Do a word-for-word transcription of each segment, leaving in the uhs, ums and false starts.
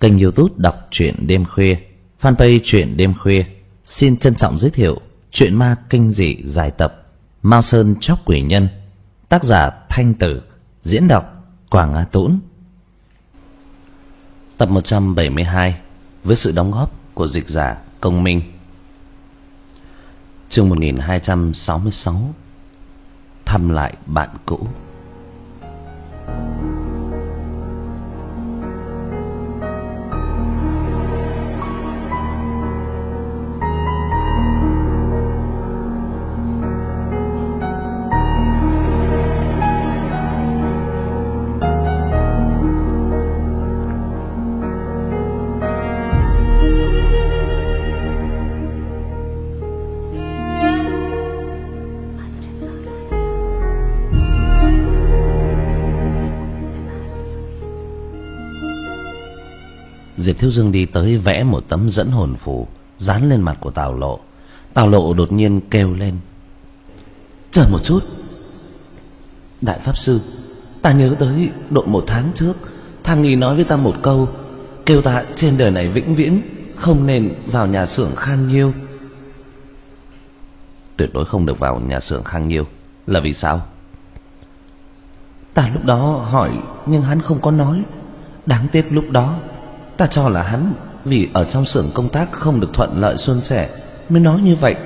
Kênh YouTube đọc truyện đêm khuya, fanpage truyện đêm khuya xin trân trọng giới thiệu truyện ma kinh dị dài tập Mao Sơn Chóc Quỷ Nhân, tác giả Thanh Tử, diễn đọc Quảng Á Tũng. Tập một trăm bảy mươi hai với sự đóng góp của dịch giả Công Minh. Chương một nghìn hai trăm sáu mươi sáu. Thăm lại bạn cũ. Diệp Thiếu Dương đi tới vẽ một tấm dẫn hồn phù dán lên mặt của Tào Lộ. Tào Lộ đột nhiên kêu lên: "Chờ một chút, đại pháp sư, ta nhớ tới độ một tháng trước Thang Nghi nói với ta một câu, kêu ta trên đời này vĩnh viễn không nên vào nhà xưởng Khang Nhiêu." "Tuyệt đối không được vào nhà xưởng Khang Nhiêu là vì sao?" "Ta lúc đó hỏi nhưng hắn không có nói. Đáng tiếc lúc đó ta cho là hắn vì ở trong xưởng công tác không được thuận lợi suôn sẻ mới nói như vậy,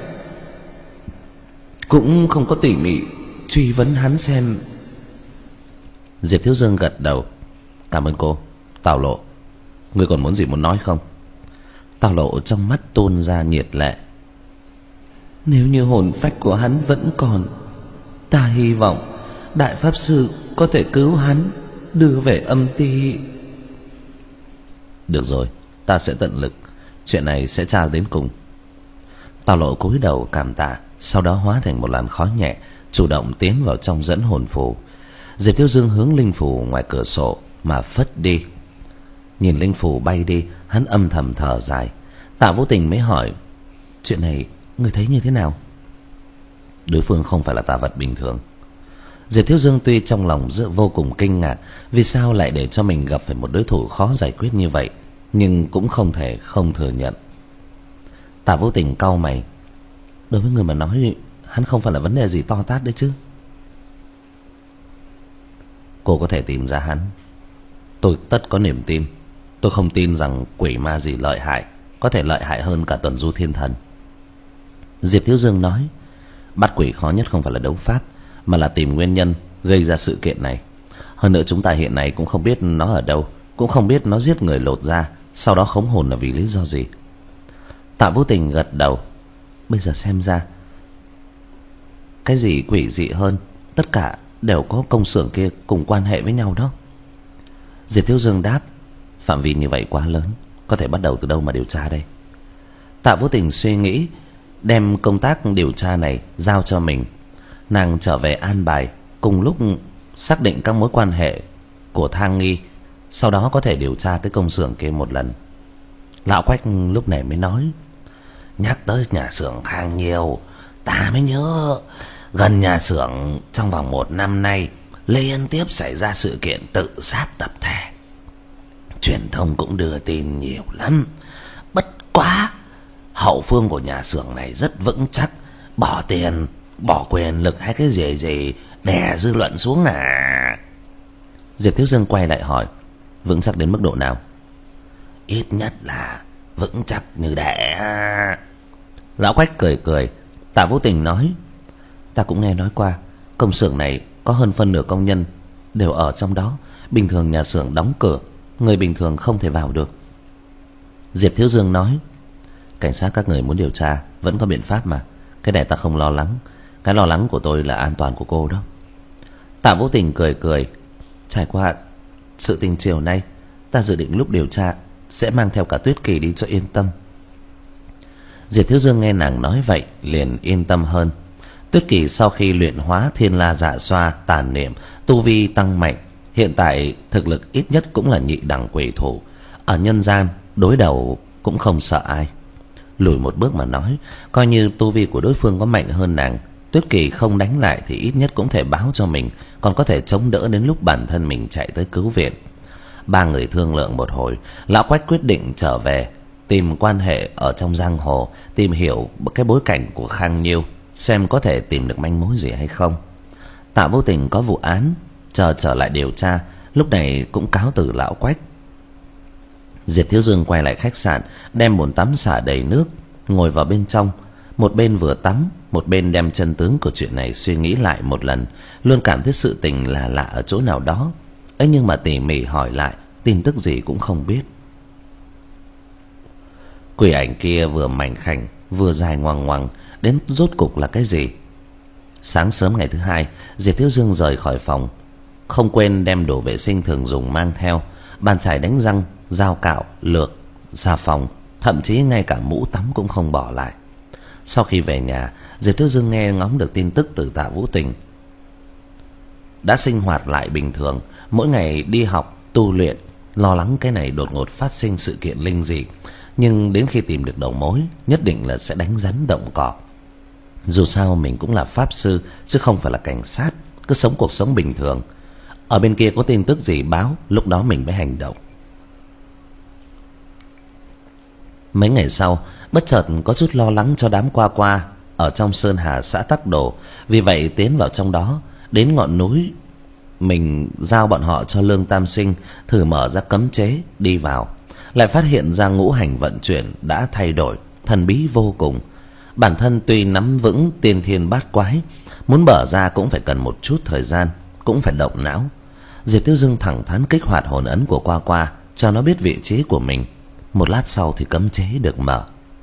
cũng không có tỉ mỉ truy vấn hắn xem." Diệp Thiếu Dương gật đầu: "Cảm ơn cô. Tào Lộ, ngươi còn muốn gì muốn nói không?" Tào Lộ trong mắt tuôn ra nhiệt lệ: "Nếu như hồn phách của hắn vẫn còn, ta hy vọng đại pháp sư có thể cứu hắn đưa về âm ti." "Được rồi, ta sẽ tận lực, chuyện này sẽ tra đến cùng." Tào Lộ cúi đầu cảm tạ, sau đó hóa thành một làn khói nhẹ, chủ động tiến vào trong dẫn hồn phù. Diệp Thiếu Dương hướng linh phù ngoài cửa sổ mà phất đi. Nhìn linh phù bay đi, hắn âm thầm thở dài. Tạ Vô Tình mới hỏi: "Chuyện này ngươi thấy như thế nào?" "Đối phương không phải là tà vật bình thường." Diệp Thiếu Dương tuy trong lòng rất vô cùng kinh ngạc vì sao lại để cho mình gặp phải một đối thủ khó giải quyết như vậy, nhưng cũng không thể không thừa nhận. Tạ Vô Tình cau mày: "Đối với người mà nói, hắn không phải là vấn đề gì to tát đấy chứ." "Cô có thể tìm ra hắn, tôi tất có niềm tin. Tôi không tin rằng quỷ ma gì lợi hại có thể lợi hại hơn cả Tuần Du Thiên Thần." Diệp Thiếu Dương nói: "Bắt quỷ khó nhất không phải là đấu pháp, mà là tìm nguyên nhân gây ra sự kiện này. Hơn nữa chúng ta hiện nay cũng không biết nó ở đâu, cũng không biết nó giết người lột da sau đó khống hồn là vì lý do gì." Tạ Vô Tình gật đầu: "Bây giờ xem ra cái gì quỷ dị hơn, tất cả đều có công xưởng kia cùng quan hệ với nhau đó." Diệp Thiếu Dương đáp: "Phạm vi như vậy quá lớn, có thể bắt đầu từ đâu mà điều tra đây?" Tạ Vô Tình suy nghĩ, đem công tác điều tra này giao cho mình. Nàng trở về an bài, cùng lúc xác định các mối quan hệ của Thang Nghi, sau đó có thể điều tra tới công xưởng kia một lần. Lão Quách lúc này mới nói: "Nhắc tới nhà xưởng Khang Nhiêu, ta mới nhớ gần nhà xưởng trong vòng một năm nay liên tiếp xảy ra sự kiện tự sát tập thể. Truyền thông cũng đưa tin nhiều lắm. Bất quá hậu phương của nhà xưởng này rất vững chắc, bỏ tiền, bỏ quyền lực hay cái gì gì đè dư luận xuống à?" Diệp Thiếu Dương quay lại hỏi: "Vững chắc đến mức độ nào?" "Ít nhất là vững chắc như đẻ." Lão Quách cười cười. Tạ Vô Tình nói: "Ta cũng nghe nói qua, công xưởng này có hơn phân nửa công nhân đều ở trong đó. Bình thường nhà xưởng đóng cửa, người bình thường không thể vào được." Diệp Thiếu Dương nói: "Cảnh sát các người muốn điều tra vẫn có biện pháp mà, cái này ta không lo lắng. Cái lo lắng của tôi là an toàn của cô đó." Tạ Vô Tình cười cười: "Trải qua sự tình chiều nay, ta dự định lúc điều tra sẽ mang theo cả Tuyết Kỳ đi cho yên tâm." Diệp Thiếu Dương nghe nàng nói vậy liền yên tâm hơn. Tuyết Kỳ sau khi luyện hóa Thiên La Dạ Xoa tàn niệm, tu vi tăng mạnh, hiện tại thực lực ít nhất cũng là nhị đẳng quỷ thủ, ở nhân gian đối đầu cũng không sợ ai. Lùi một bước mà nói, coi như tu vi của đối phương có mạnh hơn nàng, Tuyết Kỳ không đánh lại thì ít nhất cũng thể báo cho mình, còn có thể chống đỡ đến lúc bản thân mình chạy tới cứu viện. Ba người thương lượng một hồi, lão Quách quyết định trở về tìm quan hệ ở trong giang hồ, tìm hiểu cái bối cảnh của Khang Nhiêu, xem có thể tìm được manh mối gì hay không. Tạ Vô Tình có vụ án chờ trở lại điều tra, lúc này cũng cáo từ lão Quách. Diệp Thiếu Dương quay lại khách sạn, đem bồn tắm xả đầy nước, ngồi vào bên trong, một bên vừa tắm, một bên đem chân tướng của chuyện này suy nghĩ lại một lần, luôn cảm thấy sự tình là lạ ở chỗ nào đó. ấy nhưng mà tỉ mỉ hỏi lại, tin tức gì cũng không biết. Quỷ ảnh kia vừa mảnh khảnh vừa dài ngoằng ngoằng, đến rốt cục là cái gì? Sáng sớm ngày thứ hai, Diệp Thiếu Dương rời khỏi phòng, không quên đem đồ vệ sinh thường dùng mang theo, bàn chải đánh răng, dao cạo, lược, xà phòng, thậm chí ngay cả mũ tắm cũng không bỏ lại. Sau khi về nhà, Diệp Thiếu Dương nghe ngóng được tin tức từ Tạ Vũ Tình. Đã sinh hoạt lại bình thường, mỗi ngày đi học, tu luyện, lo lắng cái này đột ngột phát sinh sự kiện linh dị, nhưng đến khi tìm được đầu mối, nhất định là sẽ đánh rắn động cỏ. Dù sao mình cũng là pháp sư chứ không phải là cảnh sát, cứ sống cuộc sống bình thường. Ở bên kia có tin tức gì báo, lúc đó mình mới hành động. Mấy ngày sau, bất chợt có chút lo lắng cho đám qua qua ở trong Sơn Hà xã Tắc Đồ, vì vậy tiến vào trong đó, đến ngọn núi mình giao bọn họ cho Lương Tam Sinh thử mở ra cấm chế đi vào, lại phát hiện ra ngũ hành vận chuyển đã thay đổi, thần bí vô cùng. Bản thân tuy nắm vững tiên thiên bát quái, muốn mở ra cũng phải cần một chút thời gian, cũng phải động não. Diệp Tiêu Dương thẳng thắn kích hoạt hồn ấn của qua qua, cho nó biết vị trí của mình. Một lát sau thì cấm chế được mở.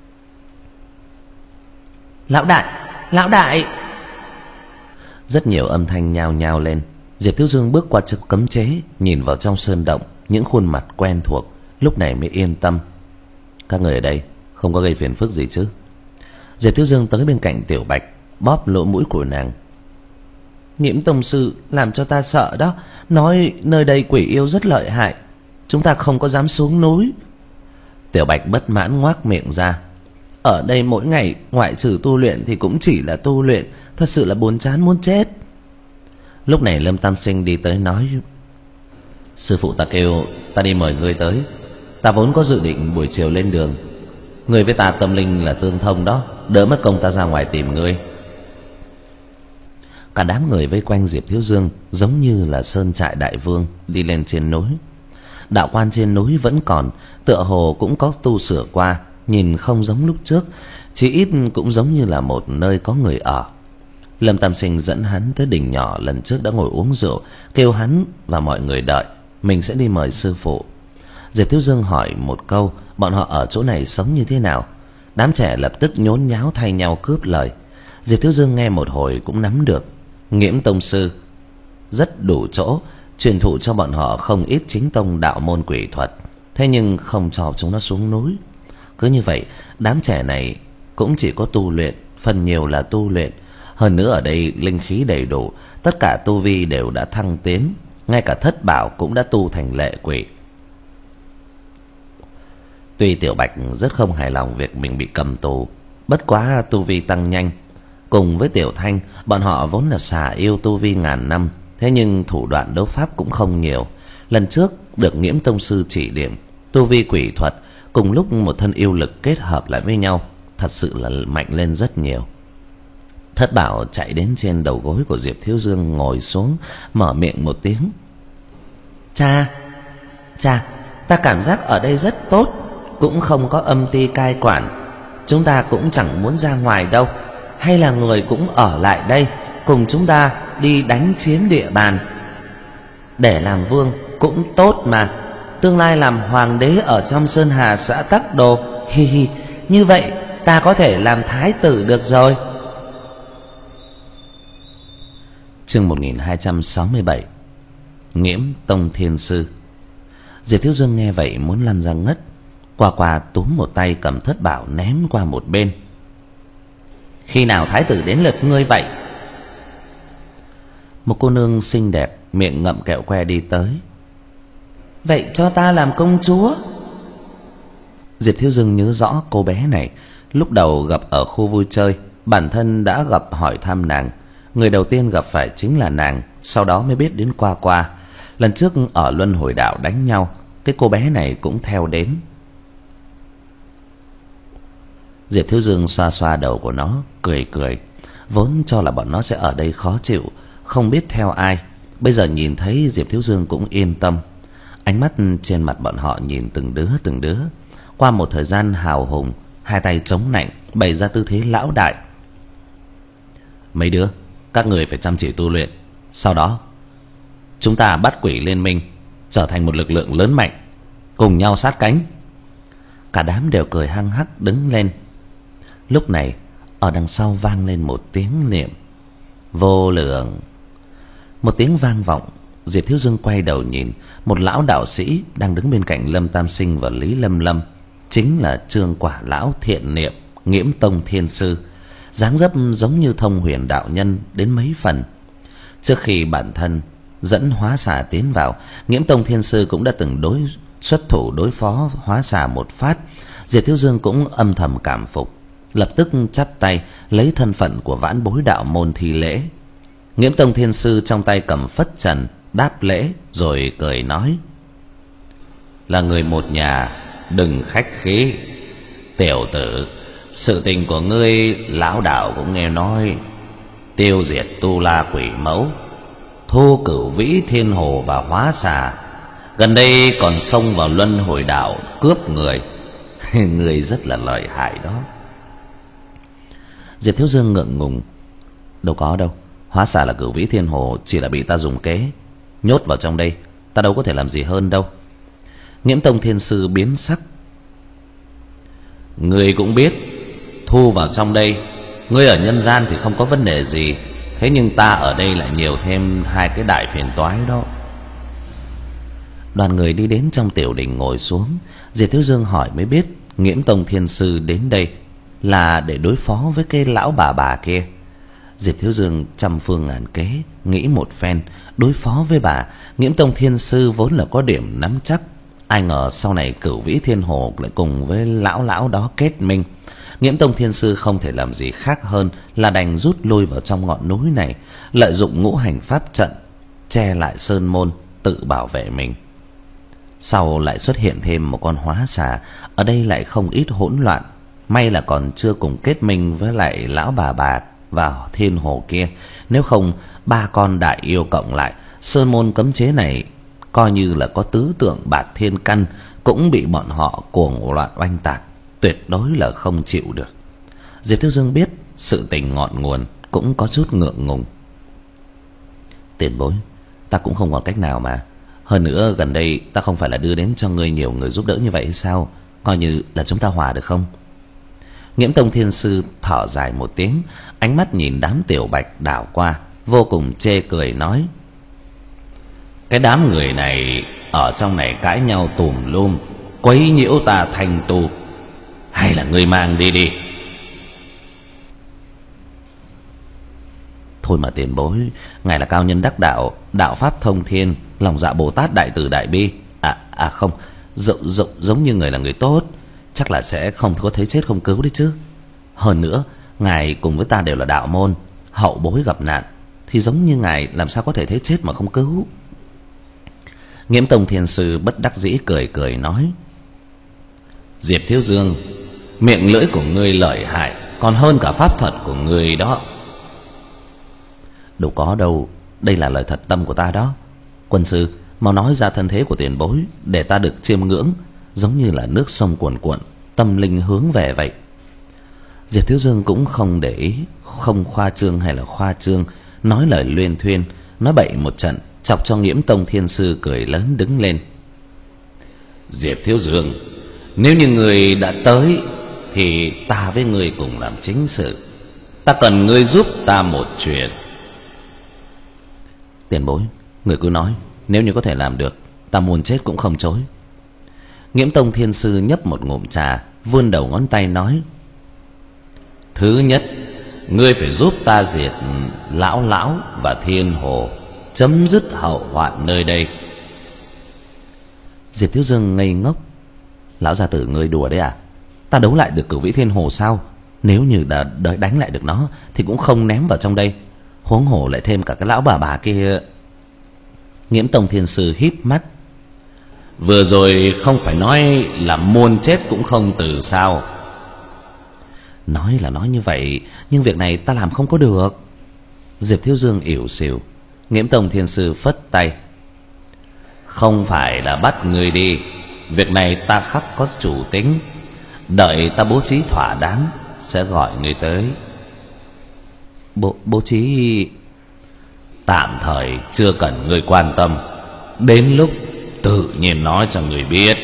Lão đại, lão đại! Rất nhiều âm thanh nhao nhao lên. Diệp Thiếu Dương bước qua chiếc cấm chế, nhìn vào trong sơn động, những khuôn mặt quen thuộc, lúc này mới yên tâm. Các người ở đây không có gây phiền phức gì chứ? Diệp Thiếu Dương tới bên cạnh Tiểu Bạch, bóp lỗ mũi của nàng. Nghiễm tông sư làm cho ta sợ đó, nói nơi đây quỷ yêu rất lợi hại, chúng ta không có dám xuống núi. Tiểu Bạch bất mãn ngoác miệng ra. Ở đây mỗi ngày ngoại trừ tu luyện thì cũng chỉ là tu luyện, thật sự là buồn chán muốn chết. Lúc này Lâm Tam Sinh đi tới nói: Sư phụ ta kêu ta đi mời ngươi tới, ta vốn có dự định buổi chiều lên đường. Ngươi với ta tâm linh là tương thông đó, đỡ mất công ta ra ngoài tìm ngươi. Cả đám người vây quanh Diệp Thiếu Dương giống như là sơn trại đại vương đi lên trên núi. Đạo quan trên núi vẫn còn, tựa hồ cũng có tu sửa qua, nhìn không giống lúc trước, chỉ ít cũng giống như là một nơi có người ở. Lâm Tam Sinh dẫn hắn tới đỉnh nhỏ lần trước đã ngồi uống rượu, kêu hắn và mọi người đợi, mình sẽ đi mời sư phụ. Diệp Thiếu Dương hỏi một câu, bọn họ ở chỗ này sống như thế nào? Đám trẻ lập tức nhốn nháo thay nhau cướp lời. Diệp Thiếu Dương nghe một hồi cũng nắm được, Nghiễm tông sư rất đủ chỗ, truyền thụ cho bọn họ không ít chính tông đạo môn quỷ thuật, thế nhưng không cho chúng nó xuống núi. Cứ như vậy, đám trẻ này cũng chỉ có tu luyện, phần nhiều là tu luyện. Hơn nữa ở đây linh khí đầy đủ, tất cả tu vi đều đã thăng tiến, ngay cả Thất Bảo cũng đã tu thành lệ quỷ. Tuy Tiểu Bạch rất không hài lòng việc mình bị cầm tù, bất quá tu vi tăng nhanh. Cùng với Tiểu Thanh, bọn họ vốn là xà yêu tu vi ngàn năm, thế nhưng thủ đoạn đấu pháp cũng không nhiều. Lần trước được Nghiễm tông sư chỉ điểm, tu vi quỷ thuật cùng lúc một thân yêu lực kết hợp lại với nhau, thật sự là mạnh lên rất nhiều. Thất Bảo chạy đến trên đầu gối của Diệp Thiếu Dương ngồi xuống, mở miệng một tiếng. Cha, cha, ta cảm giác ở đây rất tốt, cũng không có âm ty cai quản, chúng ta cũng chẳng muốn ra ngoài đâu. Hay là người cũng ở lại đây cùng chúng ta đi đánh chiếm địa bàn. Để làm vương cũng tốt mà, tương lai làm hoàng đế ở trong Sơn Hà xã Tắc Đồ, hi hi, như vậy ta có thể làm thái tử được rồi. Chương một nghìn hai trăm sáu mươi bảy. Nghiễm tông thiên sư. Diệp Thiếu Dương nghe vậy muốn lăn ra ngất, qua qua túm một tay cầm Thất Bảo ném qua một bên. Khi nào thái tử đến lượt ngươi vậy? Một cô nương xinh đẹp, miệng ngậm kẹo que đi tới. Vậy cho ta làm công chúa. Diệp Thiếu Dương nhớ rõ cô bé này, lúc đầu gặp ở khu vui chơi, bản thân đã gặp hỏi thăm nàng. Người đầu tiên gặp phải chính là nàng, sau đó mới biết đến qua qua. Lần trước ở Luân Hồi Đạo đánh nhau, cái cô bé này cũng theo đến. Diệp Thiếu Dương xoa xoa đầu của nó, cười cười. Vốn cho là bọn nó sẽ ở đây khó chịu, không biết theo ai. Bây giờ nhìn thấy Diệp Thiếu Dương cũng yên tâm. Ánh mắt trên mặt bọn họ nhìn từng đứa từng đứa. Qua một thời gian hào hùng, hai tay chống nạnh, bày ra tư thế lão đại. Mấy đứa, các người phải chăm chỉ tu luyện. Sau đó chúng ta bắt quỷ liên minh, trở thành một lực lượng lớn mạnh, cùng nhau sát cánh. Cả đám đều cười hăng hắc đứng lên. Lúc này ở đằng sau vang lên một tiếng niệm: vô lượng. Một tiếng vang vọng. Diệp Thiếu Dương quay đầu nhìn, một lão đạo sĩ đang đứng bên cạnh Lâm Tam Sinh và Lý Lâm Lâm, chính là Trương Quả Lão Thiện Niệm, Nghiễm Tông Thiên Sư, dáng dấp giống như Thông Huyền đạo nhân đến mấy phần. Trước khi bản thân dẫn hóa xà tiến vào, Nghiễm Tông Thiên Sư cũng đã từng đối xuất thủ đối phó hóa xà một phát. Diệp Thiếu Dương cũng âm thầm cảm phục, lập tức chắp tay lấy thân phận của vãn bối đạo môn thi lễ. Nghiễm Tông Thiên Sư trong tay cầm phất trần đáp lễ, rồi cười nói: là người một nhà, đừng khách khí. Tiểu tử, sự tình của ngươi lão đạo cũng nghe nói. Tiêu diệt tu la quỷ mẫu, thu cửu vĩ thiên hồ và hóa xà, gần đây còn xông vào Luân Hồi Đạo cướp người. Người rất là lợi hại đó. Diệp Thiếu Dương ngượng ngùng: đâu có đâu, hóa xà là cửu vĩ thiên hồ chỉ là bị ta dùng kế nhốt vào trong đây, ta đâu có thể làm gì hơn đâu. Nghiễm Tông Thiên Sư biến sắc: ngươi cũng biết, thu vào trong đây, ngươi ở nhân gian thì không có vấn đề gì, thế nhưng ta ở đây lại nhiều thêm hai cái đại phiền toái đó. Đoàn người đi đến trong tiểu đình ngồi xuống. Diệp Thiếu Dương hỏi mới biết Nghiễm Tông Thiên Sư đến đây là để đối phó với cái lão bà bà kia. Diệp Thiếu Dương trăm phương ngàn kế nghĩ một phen, đối phó với bà, Nghiễm Tông Thiên Sư vốn là có điểm nắm chắc. Ai ngờ sau này cửu vĩ thiên hồ lại cùng với lão lão đó kết minh. Nghiễm Tông Thiên Sư không thể làm gì khác hơn là đành rút lui vào trong ngọn núi này, lợi dụng ngũ hành pháp trận che lại sơn môn, tự bảo vệ mình. Sau lại xuất hiện thêm một con hóa xà, ở đây lại không ít hỗn loạn. May là còn chưa cùng kết minh với lại lão bà bà và thiên hồ kia, nếu không ba con đại yêu cộng lại, sơn môn cấm chế này coi như là có tứ tượng bạt thiên căn cũng bị bọn họ cuồng loạn oanh tạc, tuyệt đối là không chịu được. Diệp Thiếu Dương biết sự tình ngọn nguồn, cũng có chút ngượng ngùng. Tiền bối, ta cũng không còn cách nào mà. Hơn nữa gần đây ta không phải là đưa đến cho ngươi nhiều người giúp đỡ như vậy hay sao? Coi như là chúng ta hòa được không? Nghiễm Tông Thiên Sư thở dài một tiếng, ánh mắt nhìn đám tiểu bạch đảo qua, vô cùng chê cười nói: cái đám người này ở trong này cãi nhau tùm lum, quấy nhiễu ta thành tu, hay là ngươi mang đi đi. Thôi mà tiền bối, ngài là cao nhân đắc đạo, đạo pháp thông thiên, lòng dạ Bồ Tát đại từ đại bi. À à không, giống giống giống như người là người tốt, chắc là sẽ không có thấy chết không cứu đấy chứ. Hơn nữa ngài cùng với ta đều là đạo môn, hậu bối gặp nạn thì giống như ngài làm sao có thể thấy chết mà không cứu. Nghiễm Tông Thiên Sư bất đắc dĩ cười cười nói: Diệp Thiếu Dương, miệng lưỡi của ngươi lợi hại còn hơn cả pháp thuật của ngươi đó. Đâu có đâu, đây là lời thật tâm của ta đó. Quân sư, mau nói ra thân thế của tiền bối để ta được chiêm ngưỡng, giống như là nước sông cuồn cuộn, tâm linh hướng về vậy. Diệp Thiếu Dương cũng không để ý, không khoa trương hay là khoa trương, nói lời luyên thuyên, nói bậy một trận, chọc cho Nghiễm Tông Thiên Sư cười lớn đứng lên. Diệp Thiếu Dương, nếu như người đã tới thì ta với người cùng làm chính sự. Ta cần ngươi giúp ta một chuyện. Tiền bối, người cứ nói, nếu như có thể làm được, ta muốn chết cũng không chối. Nghiễm Tông Thiên Sư nhấp một ngụm trà, vươn đầu ngón tay nói: Thứ nhất, ngươi phải giúp ta diệt lão lão và thiên hồ, chấm dứt hậu hoạn nơi đây. Diệp Thiếu Dương ngây ngốc. Lão gia tử, ngươi đùa đấy à? Ta đấu lại được cửu vĩ thiên hồ sao? Nếu như đã đợi đánh lại được nó thì cũng không ném vào trong đây, huống hồ lại thêm cả cái lão bà bà kia. Nghiễm Tông Thiên Sư híp mắt. Vừa rồi không phải nói là muôn chết cũng không từ sao? Nói là nói như vậy, nhưng việc này ta làm không có được. Diệp Thiếu Dương ỉu xìu. Nghiễm Tông Thiên Sư phất tay. Không phải là bắt người đi, việc này ta khắc có chủ tính. Đợi ta bố trí thỏa đáng sẽ gọi người tới. Bố, bố trí... Tạm thời chưa cần người quan tâm, đến lúc tự nhiên nói cho người biết.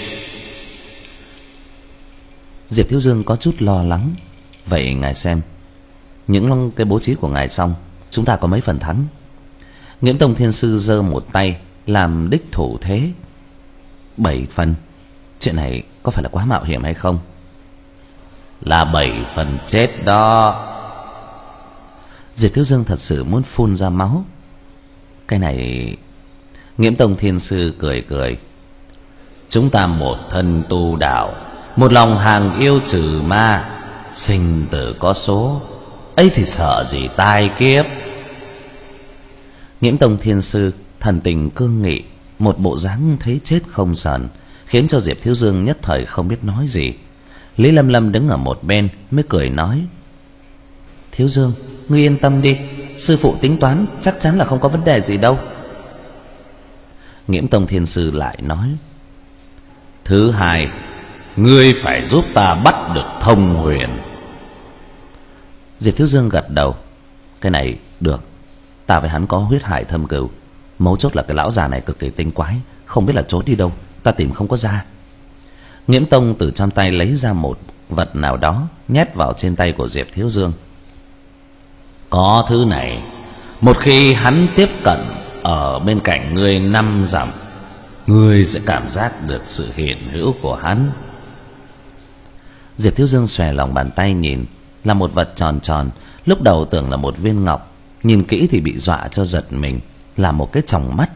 Diệp Thiếu Dương có chút lo lắng. Vậy ngài xem, những cái bố trí của ngài xong, chúng ta có mấy phần thắng? Nghiễm Tông Thiên Sư giơ một tay làm đích thủ thế. Bảy phần. Chuyện này có phải là quá mạo hiểm hay không? Là bảy phần chết đó. Diệp Thiếu Dương thật sự muốn phun ra máu. Cái này... Nghiễm Tông Thiên Sư cười cười. Chúng ta một thân tu đạo, một lòng hàng yêu trừ ma, sinh tử có số, ấy thì sợ gì tai kiếp. Nghiễm Tông Thiên Sư thần tình cương nghị, một bộ dáng thấy chết không sờn, khiến cho Diệp Thiếu Dương nhất thời không biết nói gì. Lý Lâm Lâm đứng ở một bên mới cười nói. Thiếu Dương, ngươi yên tâm đi, sư phụ tính toán chắc chắn là không có vấn đề gì đâu. Nghiễm Tông Thiên Sư lại nói. Thứ hai, ngươi phải giúp ta bắt được Thông Huyền. Diệp Thiếu Dương gật đầu. Cái này được, ta với hắn có huyết hải thâm cừu. Mấu chốt là cái lão già này cực kỳ tinh quái, không biết là trốn đi đâu, ta tìm không có ra. Nghiễm Tông từ trong tay lấy ra một vật nào đó, nhét vào trên tay của Diệp Thiếu Dương. Có thứ này, một khi hắn tiếp cận ở bên cạnh ngươi năm dặm, ngươi sẽ cảm giác được sự hiện hữu của hắn. Diệp Thiếu Dương xòe lòng bàn tay nhìn, là một vật tròn tròn. Lúc đầu tưởng là một viên ngọc, nhìn kỹ thì bị dọa cho giật mình, là một cái tròng mắt.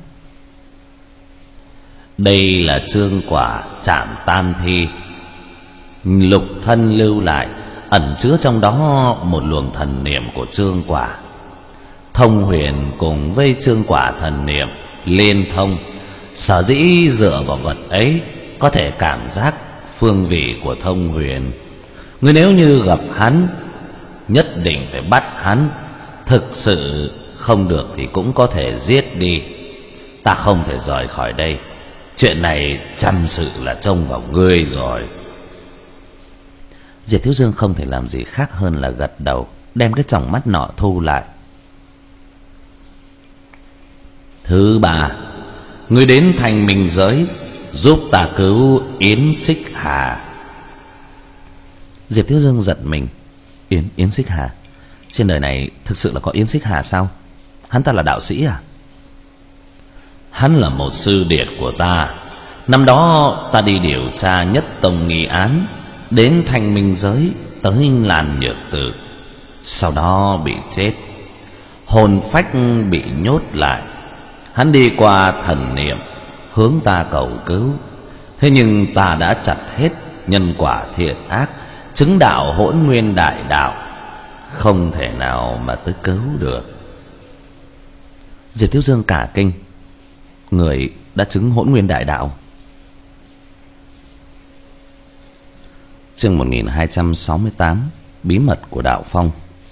Đây là chương quả Trảm Tam Thi, lục thân lưu lại, ẩn chứa trong đó một luồng thần niệm của chương quả. Thông Huyền cùng với chương quả thần niệm liên thông, sở dĩ dựa vào vật ấy có thể cảm giác phương vị của Thông Huyền. Ngươi nếu như gặp hắn, nhất định phải bắt hắn. Thực sự không được thì cũng có thể giết đi. Ta không thể rời khỏi đây. Chuyện này chăm sự là trông vào ngươi rồi. Diệp Thiếu Dương không thể làm gì khác hơn là gật đầu, đem cái tròng mắt nọ thu lại. Thứ ba, ngươi đến Thanh Minh Giới giúp ta cứu Yến Xích Hà. Diệp Thiếu Dương giật mình. Yến, Yến Xích Hà? Trên đời này thực sự là có Yến Xích Hà sao? Hắn ta là đạo sĩ à? Hắn là một sư điệt của ta. Năm đó ta đi điều tra nhất tông nghi án, đến Thanh Minh Giới tới làn Nhược Tử, sau đó bị chết, hồn phách bị nhốt lại. Hắn đi qua thần niệm hướng ta cầu cứu, thế nhưng ta đã chặt hết nhân quả thiện ác, chứng đạo Hỗn Nguyên Đại Đạo, không thể nào mà tới cứu được. Diệp Thiếu Dương cả kinh. Người đã chứng Hỗn Nguyên Đại Đạo? Chương một nghìn hai trăm sáu mươi tám. Bí mật của Đạo Phong.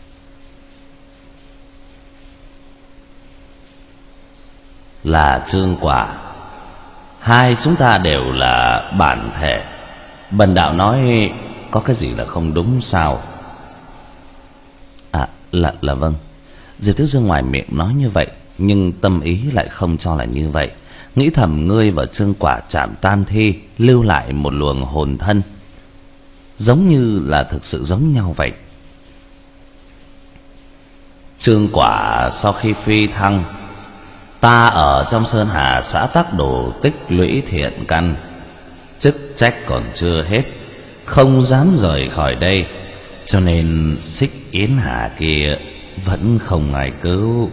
Là chương quả, hai chúng ta đều là bản thể. Bần đạo nói có cái gì là không đúng sao? À, là, là vâng. Diệp Thiếu Dương ngoài miệng nói như vậy, nhưng tâm ý lại không cho là như vậy. Nghĩ thầm ngươi và chương quả Trảm Tam Thi lưu lại một luồng hồn thân, giống như là thực sự giống nhau vậy. Chương quả sau khi phi thăng, ta ở trong Sơn Hà xã Tắc Đồ tích lũy thiện căn, chức trách còn chưa hết, không dám rời khỏi đây, cho nên Xích Yến Hà kia vẫn không ai cứu.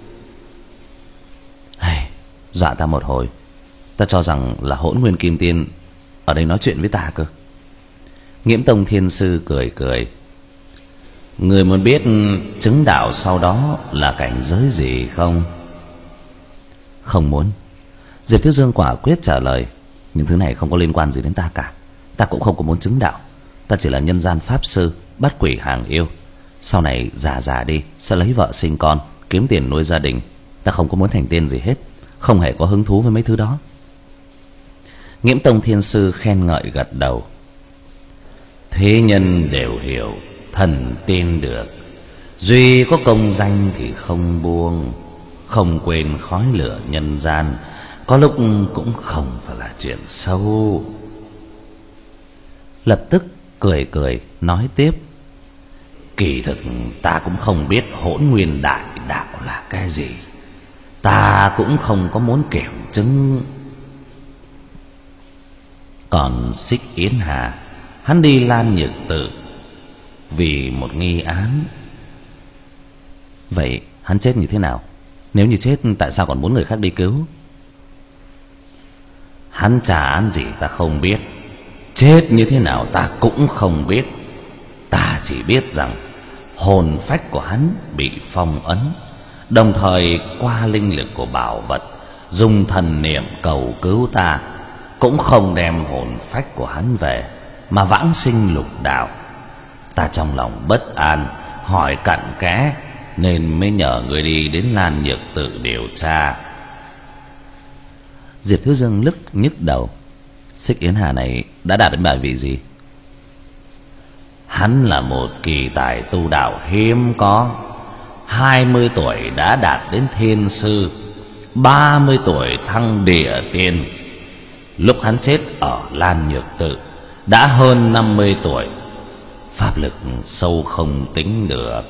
Hey, dọa ta một hồi, ta cho rằng là Hỗn Nguyên Kim Tiên ở đây nói chuyện với ta cơ. Nghiễm Tông Thiên Sư cười cười. Người muốn biết chứng đạo sau đó là cảnh giới gì không? Không muốn, Diệp Thiếu Dương quả quyết trả lời: những thứ này không có liên quan gì đến ta cả. Ta cũng không có muốn chứng đạo. Ta chỉ là nhân gian pháp sư, bắt quỷ hàng yêu. Sau này già già đi sẽ lấy vợ sinh con, kiếm tiền nuôi gia đình. Ta không có muốn thành tiên gì hết, không hề có hứng thú với mấy thứ đó. Nghiễm Tông Thiên Sư khen ngợi gật đầu: thế nhân đều hiểu, thần tin được. Duy có công danh thì không buông, không quên khói lửa nhân gian. Có lúc cũng không phải là chuyện xấu. Lập tức cười cười nói tiếp: kỳ thực ta cũng không biết hỗn nguyên đại đạo là cái gì. Ta cũng không có muốn kiểm chứng. Còn Xích Yến Hà, hắn đi Lan Nhược Tự vì một nghi án. Vậy hắn chết như thế nào? Nếu như chết, tại sao còn muốn người khác đi cứu? Hắn trả án gì ta không biết, chết như thế nào ta cũng không biết. Ta chỉ biết rằng hồn phách của hắn bị phong ấn, đồng thời qua linh lực của bảo vật, dùng thần niệm cầu cứu ta, cũng không đem hồn phách của hắn về, mà vãng sinh lục đạo. Ta trong lòng bất an, hỏi cặn kẽ, nên mới nhờ người đi đến Lan Nhược Tự điều tra. Diệp Thiếu Dương lức nhức đầu: Xích Yến Hà này đã đạt đến bài vị gì? Hắn là một kỳ tài tu đạo hiếm có. Hai mươi tuổi đã đạt đến thiên sư, ba mươi tuổi thăng địa tiên. Lúc hắn chết ở Lan Nhược Tự đã hơn năm mươi tuổi. Pháp lực sâu không tính được.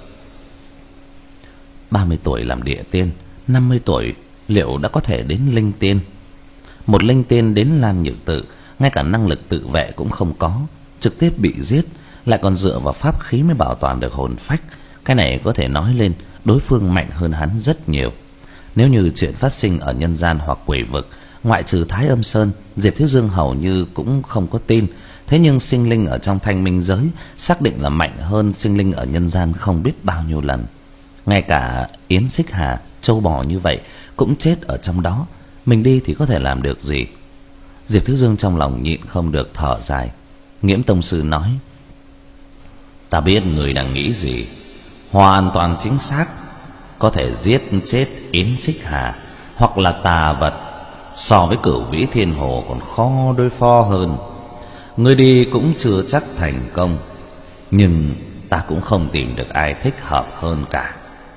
Ba mươi tuổi làm địa tiên, năm mươi tuổi liệu đã có thể đến linh tiên? Một linh tiên đến Lan Nhược Tự, ngay cả năng lực tự vệ cũng không có, trực tiếp bị giết, lại còn dựa vào pháp khí mới bảo toàn được hồn phách. Cái này có thể nói lên đối phương mạnh hơn hắn rất nhiều. Nếu như chuyện phát sinh ở nhân gian hoặc quỷ vực, ngoại trừ Thái Âm Sơn, Diệp Thiếu Dương hầu như cũng không có tin. Thế nhưng sinh linh ở trong thanh minh giới xác định là mạnh hơn sinh linh ở nhân gian không biết bao nhiêu lần. Ngay cả Yến Xích Hà, trâu bò như vậy, cũng chết ở trong đó. Mình đi thì có thể làm được gì? Diệp Thiếu Dương trong lòng nhịn không được thở dài. Nghiễm Tông Sư nói: ta biết người đang nghĩ gì, hoàn toàn chính xác. Có thể giết chết Yến Xích Hà hoặc là tà vật, so với Cửu Vĩ Thiên Hồ còn khó đối phó hơn. Người đi cũng chưa chắc thành công, nhưng ta cũng không tìm được ai thích hợp hơn cả.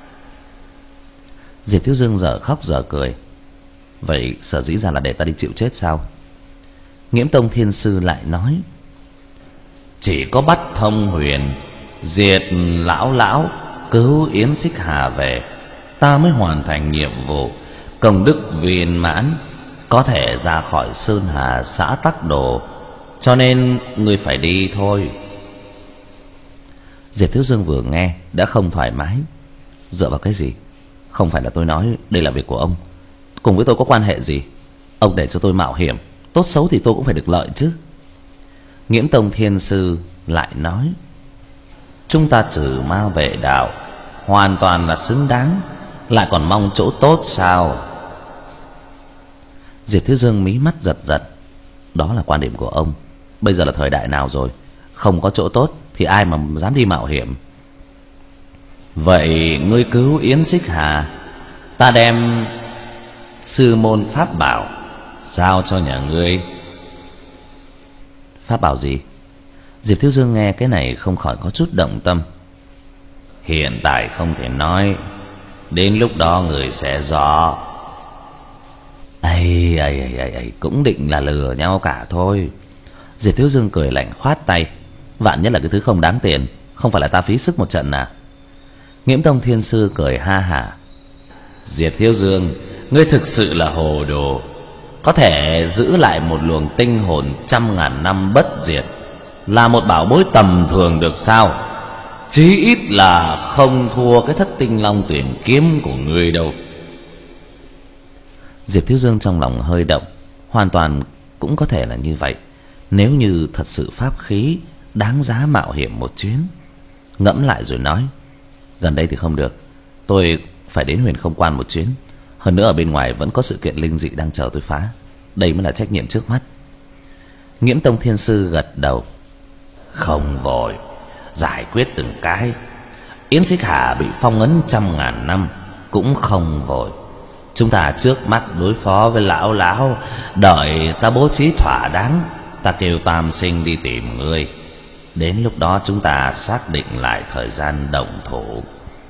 Diệp Thiếu Dương giờ khóc giờ cười: vậy sở dĩ ra là để ta đi chịu chết sao? Nghiễm Tông Thiên Sư lại nói: chỉ có bắt thông huyền, diệt lão lão, cứu Yến Xích Hà về, ta mới hoàn thành nhiệm vụ, công đức viên mãn, có thể ra khỏi Sơn Hà xã Tắc Đồ. Cho nên người phải đi thôi. Diệp Thiếu Dương vừa nghe đã không thoải mái. Dựa vào cái gì? Không phải là tôi nói đây là việc của ông, cùng với tôi có quan hệ gì? Ông để cho tôi mạo hiểm, tốt xấu thì tôi cũng phải được lợi chứ. Nghiễm Tông Thiên Sư lại nói: chúng ta trừ ma vệ đạo, hoàn toàn là xứng đáng, lại còn mong chỗ tốt sao? Diệp Thiếu Dương mí mắt giật giật: đó là quan điểm của ông. Bây giờ là thời đại nào rồi, không có chỗ tốt thì ai mà dám đi mạo hiểm. Vậy ngươi cứu Yến Xích Hà, ta đem sư môn pháp bảo giao cho nhà ngươi. Pháp bảo gì? Diệp Thiếu Dương nghe cái này không khỏi có chút động tâm. Hiện tại không thể nói, đến lúc đó người sẽ rõ. Ây ây ây ây ây, cũng định là lừa nhau cả thôi. Diệp Thiếu Dương cười lạnh khoát tay: vạn nhất là cái thứ không đáng tiền, không phải là ta phí sức một trận à? Nghiễm Tông Thiên Sư cười ha hả: Diệp Thiếu Dương, ngươi thực sự là hồ đồ. Có thể giữ lại một luồng tinh hồn trăm ngàn năm bất diệt là một bảo bối tầm thường được sao? Chí ít là không thua cái Thất Tinh Long Tuyển Kiếm của ngươi đâu. Diệp Thiếu Dương trong lòng hơi động. Hoàn toàn cũng có thể là như vậy, nếu như thật sự pháp khí đáng giá mạo hiểm một chuyến. Ngẫm lại rồi nói: gần đây thì không được, tôi phải đến Huyền Không Quan một chuyến. Hơn nữa ở bên ngoài vẫn có sự kiện linh dị đang chờ tôi phá. Đây mới là trách nhiệm trước mắt. Nghiễm Tông Thiên Sư gật đầu. Không vội, giải quyết từng cái. Yến Xích Hà bị phong ấn trăm ngàn năm cũng không vội. Chúng ta trước mắt đối phó với lão lão, đợi ta bố trí thỏa đáng, ta kêu Tam Sinh đi tìm ngươi. Đến lúc đó chúng ta xác định lại thời gian động thủ.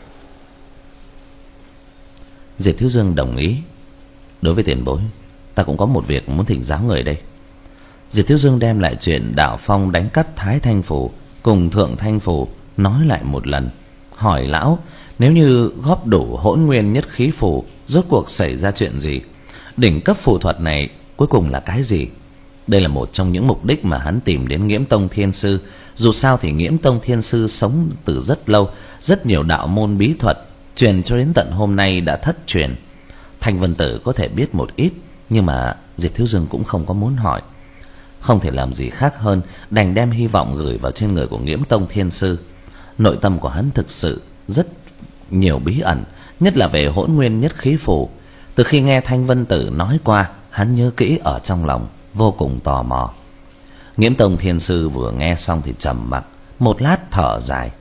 Diệp Thiếu Dương đồng ý. Đối với tiền bối, ta cũng có một việc muốn thỉnh giáo người đây. Diệp Thiếu Dương đem lại chuyện Đạo Phong đánh cắp Thái Thanh Phủ cùng Thượng Thanh Phủ nói lại một lần. Hỏi lão, nếu như góp đủ Hỗn Nguyên Nhất Khí Phủ, rốt cuộc xảy ra chuyện gì? Đỉnh cấp phù thuật này cuối cùng là cái gì? Đây là một trong những mục đích mà hắn tìm đến Nghiễm Tông Thiên Sư. Dù sao thì Nghiễm Tông Thiên Sư sống từ rất lâu, rất nhiều đạo môn bí thuật truyền cho đến tận hôm nay đã thất truyền. Thanh Vân Tử có thể biết một ít, nhưng mà Diệp Thiếu Dương cũng không có muốn hỏi. Không thể làm gì khác hơn đành đem hy vọng gửi vào trên người của Nghiễm Tông Thiên Sư. Nội tâm của hắn thực sự rất nhiều bí ẩn, nhất là về Hỗn Nguyên Nhất Khí Phủ. Từ khi nghe Thanh Vân Tử nói qua, hắn nhớ kỹ ở trong lòng, vô cùng tò mò. Nghiễm Tông Thiên Sư vừa nghe xong thì trầm mặc, một lát thở dài.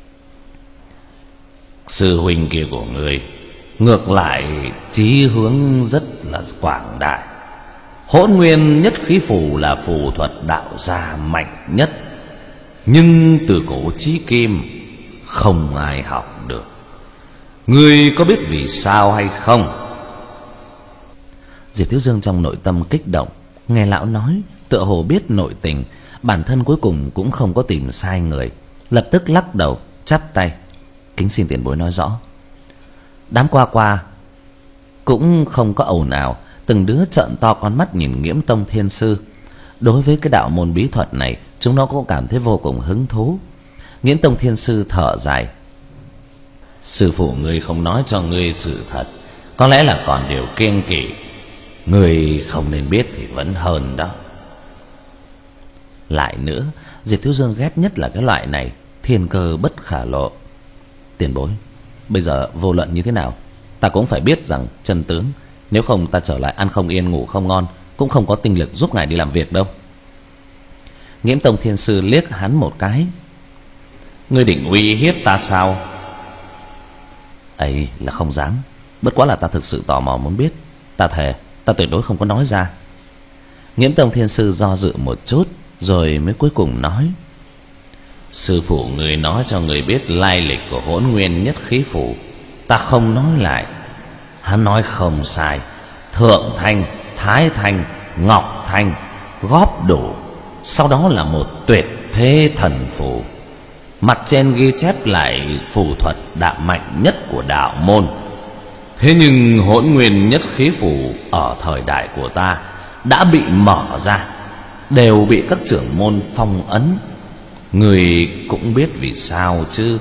Sư huynh kia của người ngược lại chí hướng rất là quảng đại. Hỗn Nguyên Nhất Khí Phủ là phù thuật đạo gia mạnh nhất, nhưng từ cổ chí kim không ai học được. Ngươi có biết vì sao hay không? Diệp Thiếu Dương trong nội tâm kích động, nghe lão nói tựa hồ biết nội tình, bản thân cuối cùng cũng không có tìm sai người, lập tức lắc đầu chắp tay. Kính xin tiền bối nói rõ. Đám qua qua cũng không có ồn ào, từng đứa trợn to con mắt nhìn Nghiễm Tông Thiên Sư. Đối với cái đạo môn bí thuật này, chúng nó cũng cảm thấy vô cùng hứng thú. Nghiễm Tông Thiên Sư thở dài. Sư phụ ngươi không nói cho ngươi sự thật, có lẽ là còn điều kiêng kỵ. Ngươi không nên biết thì vẫn hơn đó. Lại nữa, Diệp Thiếu Dương ghét nhất là cái loại này, thiên cơ bất khả lộ. Tiền bối, bây giờ vô luận như thế nào, ta cũng phải biết rằng chân tướng. Nếu không ta trở lại ăn không yên ngủ không ngon, cũng không có tinh lực giúp ngài đi làm việc đâu. Nghiễm Tông Thiên Sư liếc hắn một cái. Ngươi định uy hiếp ta sao? Ấy là không dám, bất quá là ta thực sự tò mò muốn biết. Ta thề ta tuyệt đối không có nói ra. Nghiễm Tông Thiên Sư do dự một chút, rồi mới cuối cùng nói. Sư phụ người nói cho người biết lai lịch của Hỗn Nguyên Nhất Khí Phủ, ta không nói lại. Hắn nói không sai. Thượng Thanh, Thái Thanh, Ngọc Thanh góp đủ, sau đó là một tuyệt thế thần phù. Mặt trên ghi chép lại phù thuật đạo mạnh nhất của đạo môn. Thế nhưng Hỗn Nguyên Nhất Khí Phủ ở thời đại của ta đã bị mở ra, đều bị các trưởng môn phong ấn. Người cũng biết vì sao chứ.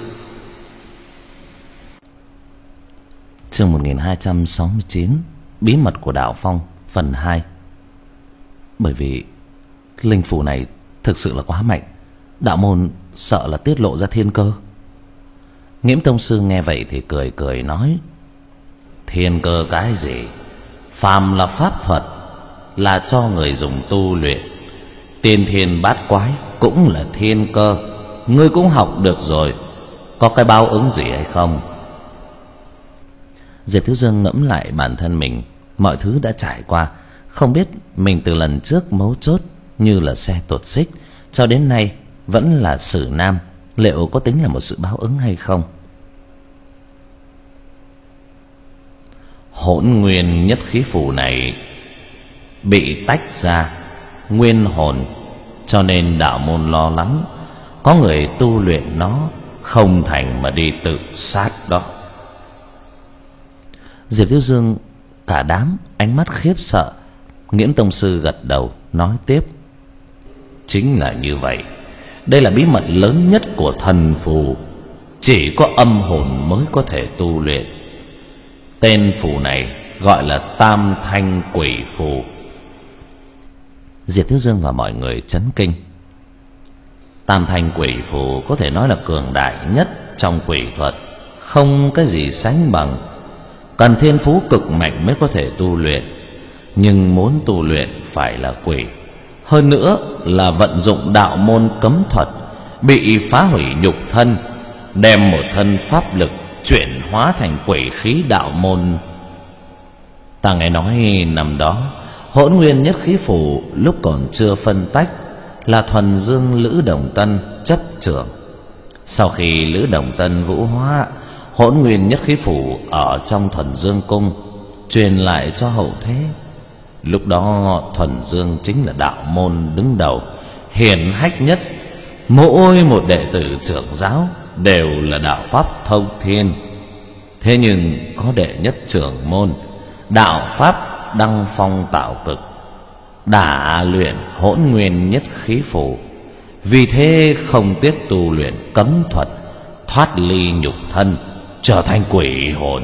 Chương một nghìn hai trăm sáu mươi chín, Bí mật của Đạo Phong phần hai. Bởi vì linh phù này thực sự là quá mạnh, đạo môn sợ là tiết lộ ra thiên cơ. Nghiễm Tông Sư nghe vậy thì cười cười nói. Thiên cơ cái gì? Phàm là pháp thuật, là cho người dùng tu luyện. Tiên thiên bát quái cũng là thiên cơ, ngươi cũng học được rồi, có cái báo ứng gì hay không? Diệp Thiếu Dương ngẫm lại bản thân mình, mọi thứ đã trải qua, không biết mình từ lần trước mấu chốt như là xe tuột xích cho đến nay vẫn là Sử Nam, liệu có tính là một sự báo ứng hay không? Hỗn Nguyên Nhất Khí Phủ này bị tách ra nguyên hồn, cho nên đạo môn lo lắng có người tu luyện nó không thành mà đi tự sát đó. Diệp Thiếu Dương cả đám ánh mắt khiếp sợ. Nghiễm Tông Sư gật đầu nói tiếp. Chính là như vậy. Đây là bí mật lớn nhất của thần phù, chỉ có âm hồn mới có thể tu luyện. Tên phù này gọi là Tam Thanh Quỷ Phù. Diệp Thiếu Dương và mọi người chấn kinh. Tam Thanh Quỷ Phù có thể nói là cường đại nhất trong quỷ thuật, không cái gì sánh bằng. cần thiên phú cực mạnh mới có thể tu luyện. Nhưng muốn tu luyện phải là quỷ, hơn nữa là vận dụng đạo môn cấm thuật, bị phá hủy nhục thân, đem một thân pháp lực chuyển hóa thành quỷ khí đạo môn. Ta nghe nói năm đó Hỗn Nguyên Nhất Khí Phủ lúc còn chưa phân tách là thuần dương Lữ Đồng Tân chấp trưởng. Sau khi Lữ Đồng Tân vũ hóa, Hỗn Nguyên Nhất Khí Phủ ở trong thuần dương cung truyền lại cho hậu thế. Lúc đó thuần dương chính là đạo môn đứng đầu, hiển hách nhất. Mỗi một đệ tử trưởng giáo đều là đạo pháp thông thiên. Thế nhưng có đệ nhất trưởng môn, đạo pháp đăng phong tạo cực, đã luyện Hỗn Nguyên Nhất Khí Phủ, vì thế không tiếc tu luyện cấm thuật, thoát ly nhục thân, trở thành quỷ hồn.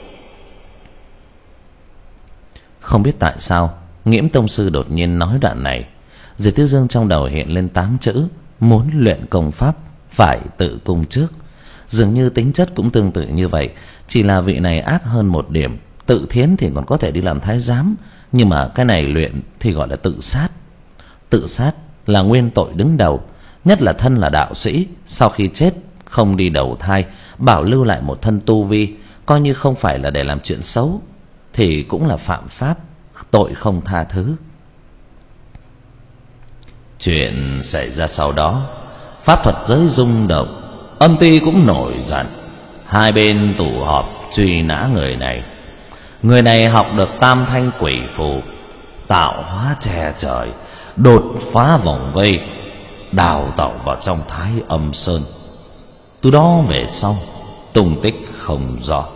Không biết tại sao Nghiễm tông sư đột nhiên nói đoạn này, Diệp Thiếu Dương trong đầu hiện lên tám chữ: muốn luyện công pháp phải tự cung trước. Dường như tính chất cũng tương tự như vậy, chỉ là vị này ác hơn một điểm. Tự thiến thì còn có thể đi làm thái giám, nhưng mà cái này luyện thì gọi là tự sát. Tự sát là nguyên tội đứng đầu, nhất là thân là đạo sĩ, sau khi chết không đi đầu thai, bảo lưu lại một thân tu vi, coi như không phải là để làm chuyện xấu thì cũng là phạm pháp, tội không tha thứ. Chuyện xảy ra sau đó, pháp thuật giới rung động, âm ty cũng nổi giận. Hai bên tụ họp truy nã người này. Người này học được tam thanh quỷ phù, tạo hóa che trời, đột phá vòng vây, đào tẩu vào trong Thái Âm Sơn. Từ đó về sau tung tích không rõ.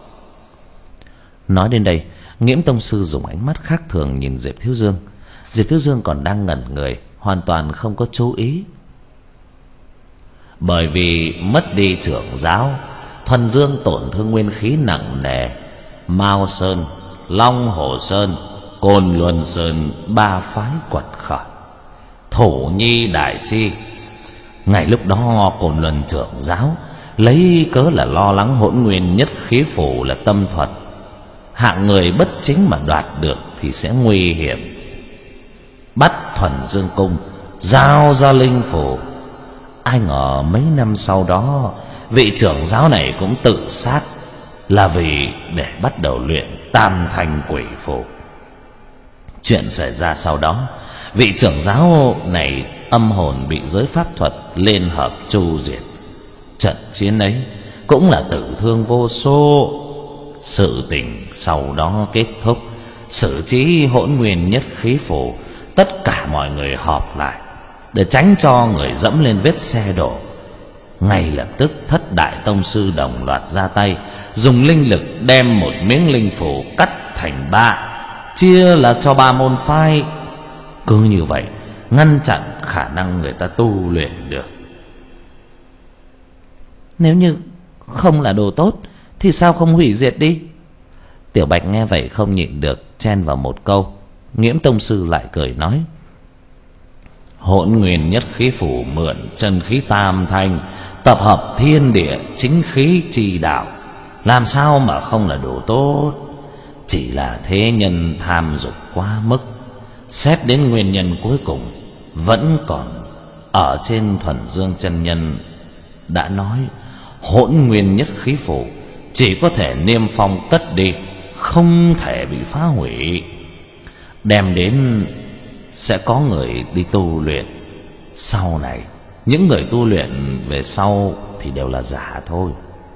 Nói đến đây, Nghiễm tông sư dùng ánh mắt khác thường nhìn Diệp Thiếu Dương. Diệp Thiếu Dương còn đang ngẩn người, hoàn toàn không có chú ý. Bởi vì mất đi trưởng giáo, thuần dương tổn thương nguyên khí nặng nề. Mao Sơn, Long Hồ Sơn, Côn Luân Sơn ba phái quật khởi, Thổ Nhi đại chi. Ngày lúc đó Côn Luân trưởng giáo lấy cớ là lo lắng Hỗn Nguyên Nhất Khí Phủ là tâm thuật, hạng người bất chính mà đoạt được thì sẽ nguy hiểm, bắt thuần dương cung giao ra linh phủ. Ai ngờ mấy năm sau đó, vị trưởng giáo này cũng tự sát, là vì để bắt đầu luyện tam thanh quỷ phù. Chuyện xảy ra sau đó, vị trưởng giáo này âm hồn bị giới pháp thuật liên hợp tru diệt. Trận chiến ấy cũng là tử thương vô số. Sự tình sau đó kết thúc, xử trí Hỗn Nguyên Nhất Khí Phủ. Tất cả mọi người họp lại để tránh cho người dẫm lên vết xe đổ. Ngay lập tức thất đại tông sư đồng loạt ra tay, dùng linh lực đem một miếng linh phủ cắt thành ba, chia là cho ba môn phái. Cứ như vậy ngăn chặn khả năng người ta tu luyện được. Nếu như không là đồ tốt thì sao không hủy diệt đi? Tiểu Bạch nghe vậy không nhịn được chen vào một câu. Nghiễm tông sư lại cười nói: Hỗn Nguyên Nhất Khí Phủ mượn chân khí tam thanh, tập hợp thiên địa chính khí chi đạo, làm sao mà không là đồ tốt? Chỉ là thế nhân tham dục quá mức, xét đến nguyên nhân cuối cùng vẫn còn ở trên thuần dương chân nhân đã nói, Hỗn Nguyên Nhất Khí Phủ chỉ có thể niêm phong cất đi, không thể bị phá hủy. Đem đến sẽ có người đi tu luyện. Sau này những người tu luyện về sau thì đều là giả thôi.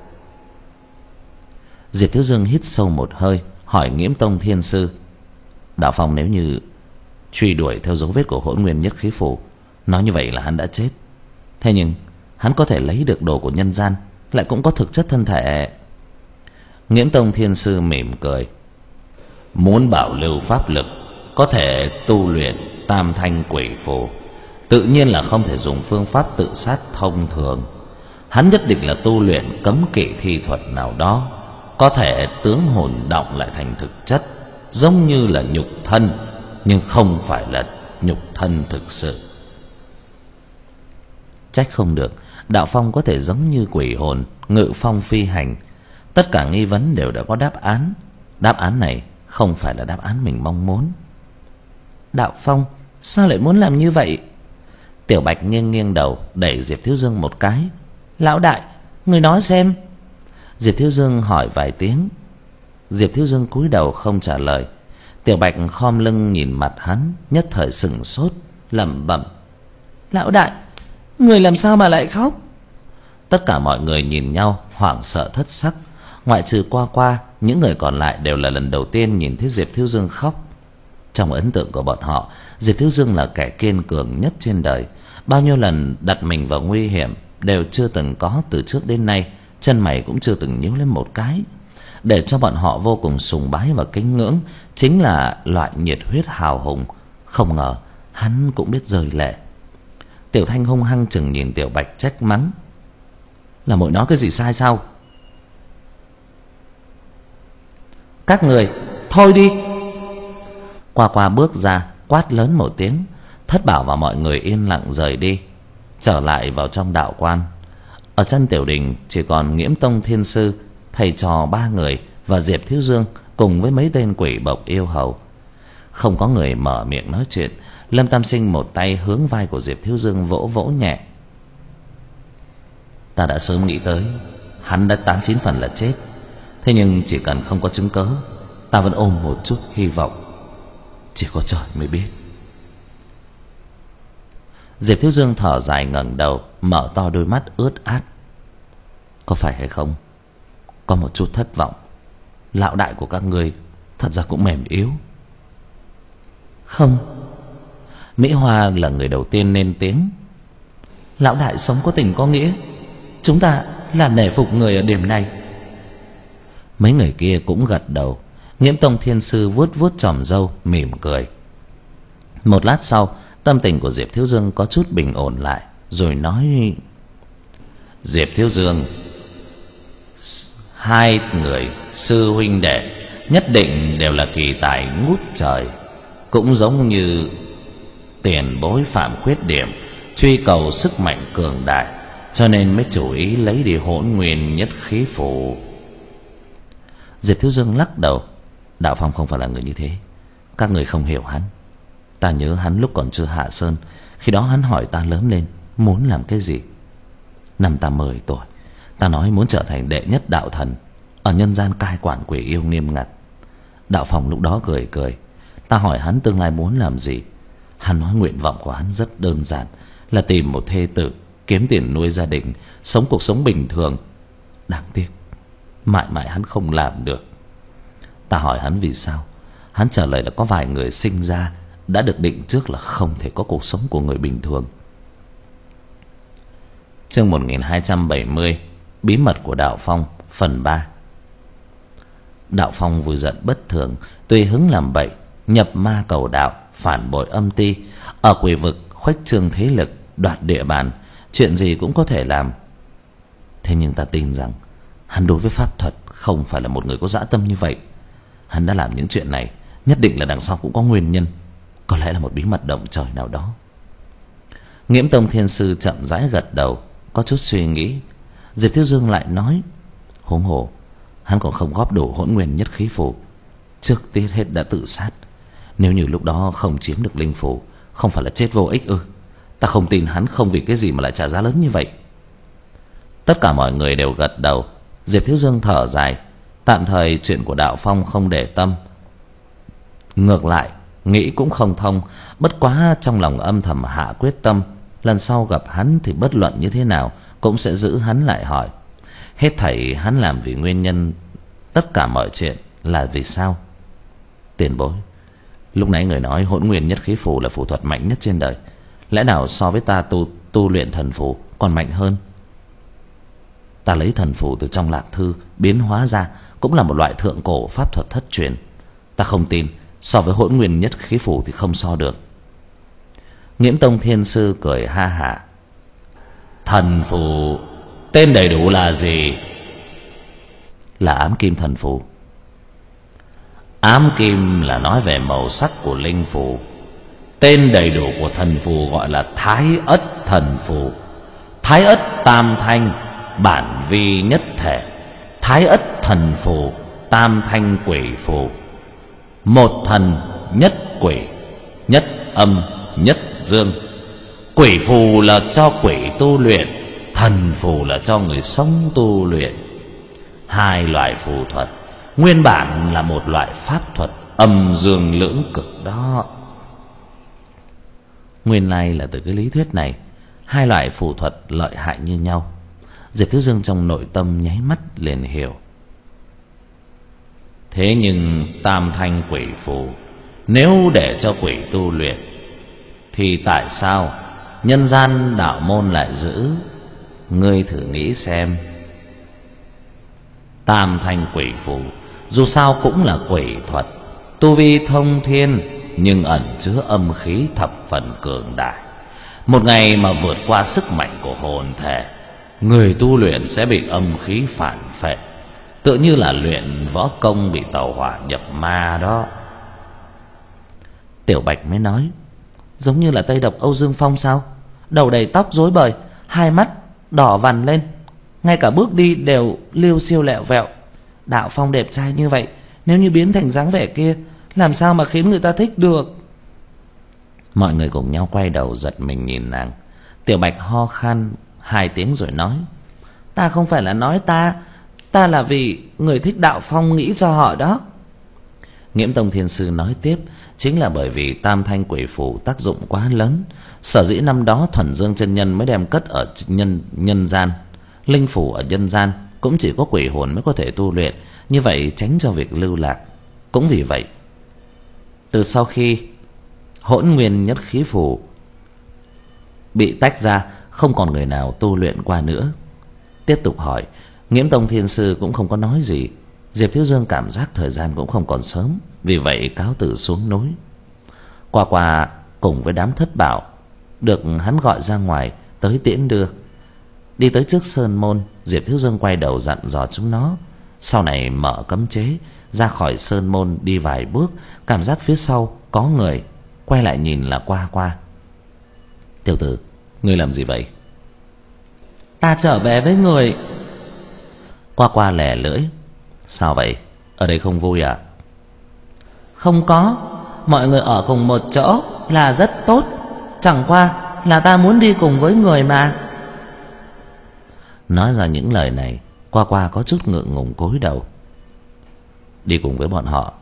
Diệp Thiếu Dương hít sâu một hơi, hỏi Nghiễm tông thiên sư: Đạo Phong nếu như truy đuổi theo dấu vết của Hỗn Nguyên Nhất Khí Phủ, nói như vậy là hắn đã chết. Thế nhưng hắn có thể lấy được đồ của nhân gian, lại cũng có thực chất thân thể. Nghiễm tông thiên sư mỉm cười: Muốn bảo lưu pháp lực, có thể tu luyện tam thanh quỷ phù, tự nhiên là không thể dùng phương pháp tự sát thông thường. Hắn nhất định là tu luyện cấm kỵ thi thuật nào đó, có thể tướng hồn động lại thành thực chất, giống như là nhục thân, nhưng không phải là nhục thân thực sự. Trách không được Đạo Phong có thể giống như quỷ hồn ngự phong phi hành. Tất cả nghi vấn đều đã có đáp án. Đáp án này không phải là đáp án mình mong muốn. Đạo Phong, sao lại muốn làm như vậy? Tiểu Bạch nghiêng nghiêng đầu, đẩy Diệp Thiếu Dương một cái. Lão đại, người nói xem. Diệp Thiếu Dương hỏi vài tiếng. Diệp Thiếu Dương cúi đầu không trả lời. Tiểu Bạch khom lưng nhìn mặt hắn, nhất thời sững sốt, lẩm bẩm. Lão đại, người làm sao mà lại khóc? Tất cả mọi người nhìn nhau, hoảng sợ thất sắc. Ngoại trừ Qua Qua, những người còn lại đều là lần đầu tiên nhìn thấy Diệp Thiếu Dương khóc. Trong ấn tượng của bọn họ, Diệp Thiếu Dương là kẻ kiên cường nhất trên đời. Bao nhiêu lần đặt mình vào nguy hiểm đều chưa từng có từ trước đến nay. Chân mày cũng chưa từng nhíu lên một cái. Để cho bọn họ vô cùng sùng bái và kính ngưỡng chính là loại nhiệt huyết hào hùng. Không ngờ hắn cũng biết rơi lệ. Tiểu Thanh hung hăng chừng nhìn Tiểu Bạch trách mắng. Là muội nói cái gì sai sao? Các người thôi đi. Qua Qua bước ra quát lớn một tiếng. Thất Bảo và mọi người yên lặng rời đi, trở lại vào trong đạo quan. Ở chân tiểu đình chỉ còn Nghiễm Tông Thiên Sư, thầy trò ba người và Diệp Thiếu Dương cùng với mấy tên quỷ bộc yêu hầu. Không có người mở miệng nói chuyện. Lâm Tam Sinh một tay hướng vai của Diệp Thiếu Dương vỗ vỗ nhẹ. Ta đã sớm nghĩ tới hắn đã tám chín phần là chết. Thế nhưng chỉ cần không có chứng cớ, ta vẫn ôm một chút hy vọng. Chỉ có trời mới biết. Diệp Thiếu Dương thở dài ngẩng đầu, mở to đôi mắt ướt át. Có phải hay không, có một chút thất vọng. Lão đại của các ngươi thật ra cũng mềm yếu. Không. Mỹ Hoa là người đầu tiên lên tiếng. Lão đại sống có tình có nghĩa, chúng ta là nể phục người ở điểm này. Mấy người kia cũng gật đầu. Nghiễm Tông Thiên Sư vuốt vuốt chòm râu mỉm cười. Một lát sau, tâm tình của Diệp Thiếu Dương có chút bình ổn lại, rồi nói. Diệp Thiếu Dương, hai người sư huynh đệ nhất định đều là kỳ tài ngút trời. Cũng giống như tiền bối Phạm khuyết điểm, truy cầu sức mạnh cường đại, cho nên mới chủ ý lấy đi Hỗn Nguyên Nhất Khí Phù. Diệp Thiếu Dương lắc đầu. Đạo Phong không phải là người như thế. Các người không hiểu hắn. Ta nhớ hắn lúc còn chưa hạ sơn. Khi đó hắn hỏi ta lớn lên muốn làm cái gì. Năm ta mười tuổi, ta nói muốn trở thành đệ nhất đạo thần, ở nhân gian cai quản quỷ yêu nghiêm ngặt. Đạo Phong lúc đó cười cười. Ta hỏi hắn tương lai muốn làm gì. Hắn nói nguyện vọng của hắn rất đơn giản, là tìm một thê tử, kiếm tiền nuôi gia đình, sống cuộc sống bình thường. Đáng tiếc mãi mãi hắn không làm được. Ta hỏi hắn vì sao, hắn trả lời là có vài người sinh ra đã được định trước là không thể có cuộc sống của người bình thường. Chương một nghìn hai trăm bảy mươi. Bí mật của Đạo Phong phần ba. Đạo Phong vui giận bất thường, tùy hứng làm bậy, nhập ma cầu đạo, phản bội âm ti, ở quỷ vực khuếch trương thế lực, đoạt địa bàn, chuyện gì cũng có thể làm. Thế nhưng ta tin rằng hắn đối với pháp thuật không phải là một người có dã tâm như vậy. Hắn đã làm những chuyện này nhất định là đằng sau cũng có nguyên nhân, có lẽ là một bí mật động trời nào đó. Nghiễm Tông Thiên Sư chậm rãi gật đầu, có chút suy nghĩ. Diệp Thiếu Dương lại nói. Huống hồ hắn còn không góp đủ Hỗn Nguyên Nhất Khí Phù, trước tiên hết đã tự sát. Nếu như lúc đó không chiếm được linh phù, không phải là chết vô ích ư? Ta không tin hắn không vì cái gì mà lại trả giá lớn như vậy. Tất cả mọi người đều gật đầu. Diệp Thiếu Dương thở dài. Tạm thời chuyện của Đạo Phong không để tâm, ngược lại nghĩ cũng không thông. Bất quá trong lòng âm thầm hạ quyết tâm, lần sau gặp hắn thì bất luận như thế nào cũng sẽ giữ hắn lại hỏi. Hết thảy hắn làm vì nguyên nhân, tất cả mọi chuyện là vì sao? Tiền bối, lúc nãy người nói Hỗn Nguyên Nhất Khí Phù là phù thuật mạnh nhất trên đời, lẽ nào so với ta tu tu luyện thần phù còn mạnh hơn? Ta lấy thần phù từ trong lạc thư biến hóa ra, cũng là một loại thượng cổ pháp thuật thất truyền. Ta không tin so với Hỗn Nguyên Nhất Khí Phù thì không so được. Nghiễm Tông Thiên Sư cười ha hả. Thần phù tên đầy đủ là gì? Là Ám Kim Thần Phù. Ám kim là nói về màu sắc của linh phù. Tên đầy đủ của thần phù gọi là Thái Ất Thần Phù. Thái Ất tam thanh, bản vi nhất thể. Thái Thái ất thần phù, tam thanh quỷ phù. Một thần nhất quỷ, nhất âm nhất dương. Quỷ phù là cho quỷ tu luyện, thần phù là cho người sống tu luyện. Hai loại phù thuật nguyên bản là một loại pháp thuật âm dương lưỡng cực đó. Nguyên lai là từ cái lý thuyết này, hai loại phù thuật lợi hại như nhau. Diệp Thiếu Dương trong nội tâm nháy mắt liền hiểu. Thế nhưng tam thanh quỷ phù nếu để cho quỷ tu luyện, thì tại sao nhân gian đạo môn lại giữ? Ngươi thử nghĩ xem. Tam thanh quỷ phù dù sao cũng là quỷ thuật, tu vi thông thiên nhưng ẩn chứa âm khí thập phần cường đại. Một ngày mà vượt qua sức mạnh của hồn thể, người tu luyện sẽ bị âm khí phản phệ, tựa như là luyện võ công bị tàu hỏa nhập ma đó. Tiểu Bạch mới nói, giống như là Tây Độc Âu Dương Phong sao? Đầu đầy tóc rối bời, hai mắt đỏ vằn lên, ngay cả bước đi đều liêu xiêu lẹo vẹo. Đạo Phong đẹp trai như vậy, nếu như biến thành dáng vẻ kia, làm sao mà khiến người ta thích được? Mọi người cùng nhau quay đầu giật mình nhìn nàng. Tiểu Bạch ho khan hai tiếng rồi nói, ta không phải là nói ta, ta là vì người thích Đạo Phong nghĩ cho họ đó. Nghiễm Tông Thiên Sư nói tiếp, chính là bởi vì tam thanh quỷ phù tác dụng quá lớn, sở dĩ năm đó Thuần Dương chân nhân mới đem cất ở nhân nhân gian. Linh phủ ở nhân gian cũng chỉ có quỷ hồn mới có thể tu luyện, như vậy tránh cho việc lưu lạc. Cũng vì vậy, từ sau khi Hỗn Nguyên Nhất Khí Phù bị tách ra, không còn người nào tu luyện qua nữa. Tiếp tục hỏi, Nghiễm Tông Thiên Sư cũng không có nói gì. Diệp Thiếu Dương cảm giác thời gian cũng không còn sớm, vì vậy cáo từ xuống núi. Qua qua cùng với đám Thất Bảo được hắn gọi ra ngoài tới tiễn đưa. Đi tới trước sơn môn, Diệp Thiếu Dương quay đầu dặn dò chúng nó, sau này mở cấm chế, ra khỏi sơn môn đi vài bước, cảm giác phía sau có người, quay lại nhìn là Qua Qua. Tiểu tử, ngươi làm gì vậy? Ta trở về với người. Qua Qua lẻ lưỡi. Sao vậy? Ở đây không vui à? Không có, mọi người ở cùng một chỗ là rất tốt, chẳng qua là ta muốn đi cùng với người mà. Nói ra những lời này, Qua Qua có chút ngượng ngùng cúi đầu. Đi cùng với bọn họ?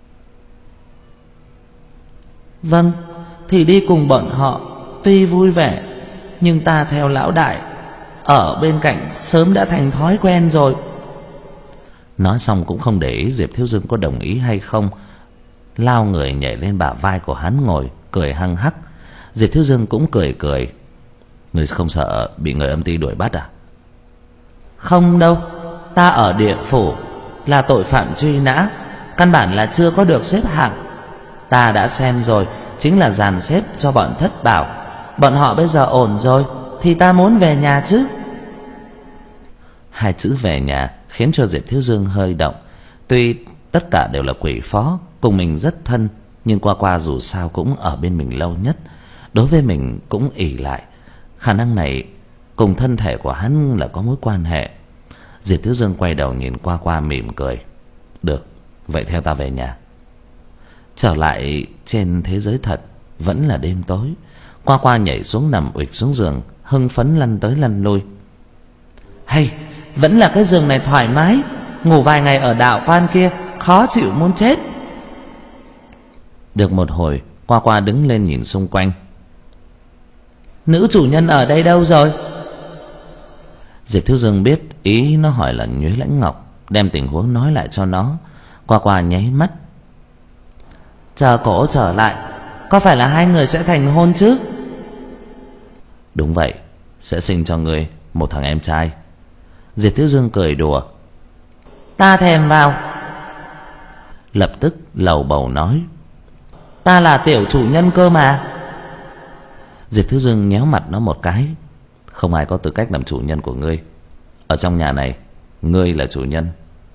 Vâng, thì đi cùng bọn họ tuy vui vẻ, nhưng ta theo lão đại ở bên cạnh sớm đã thành thói quen rồi. Nói xong cũng không để ý Diệp Thiếu Dương có đồng ý hay không, lao người nhảy lên bả vai của hắn ngồi, cười hăng hắc. Diệp Thiếu Dương cũng cười cười. Người không sợ bị người âm ty đuổi bắt à? Không đâu, ta ở địa phủ là tội phạm truy nã, căn bản là chưa có được xếp hạng. Ta đã xem rồi, chính là dàn xếp cho bọn Thất Bảo. Bọn họ bây giờ ổn rồi, thì ta muốn về nhà chứ. Hai chữ về nhà khiến cho Diệp Thiếu Dương hơi động. Tuy tất cả đều là quỷ phó, cùng mình rất thân, nhưng Qua Qua dù sao cũng ở bên mình lâu nhất, đối với mình cũng ỷ lại. Khả năng này cùng thân thể của hắn là có mối quan hệ. Diệp Thiếu Dương quay đầu nhìn Qua Qua mỉm cười. Được, vậy theo ta về nhà. Trở lại trên thế giới thật, vẫn là đêm tối. Qua Qua nhảy xuống nằm ụịch xuống giường, hưng phấn lăn tới lăn lui. Hay, vẫn là cái giường này thoải mái, ngủ vài ngày ở đạo quan kia khó chịu muốn chết. Được một hồi, Qua Qua đứng lên nhìn xung quanh. Nữ chủ nhân ở đây đâu rồi? Diệp Thiếu Dương biết ý nó hỏi là Nhuế Lãnh Ngọc, đem tình huống nói lại cho nó. Qua Qua nháy mắt. Chờ cổ trở lại, có phải là hai người sẽ thành hôn chứ? Đúng vậy, sẽ sinh cho ngươi một thằng em trai. Diệp Thiếu Dương cười đùa. Ta thèm vào. Lập tức lầu bầu nói, ta là tiểu chủ nhân cơ mà. Diệp Thiếu Dương nhéo mặt nó một cái. Không ai có tư cách làm chủ nhân của ngươi. Ở trong nhà này, ngươi là chủ nhân.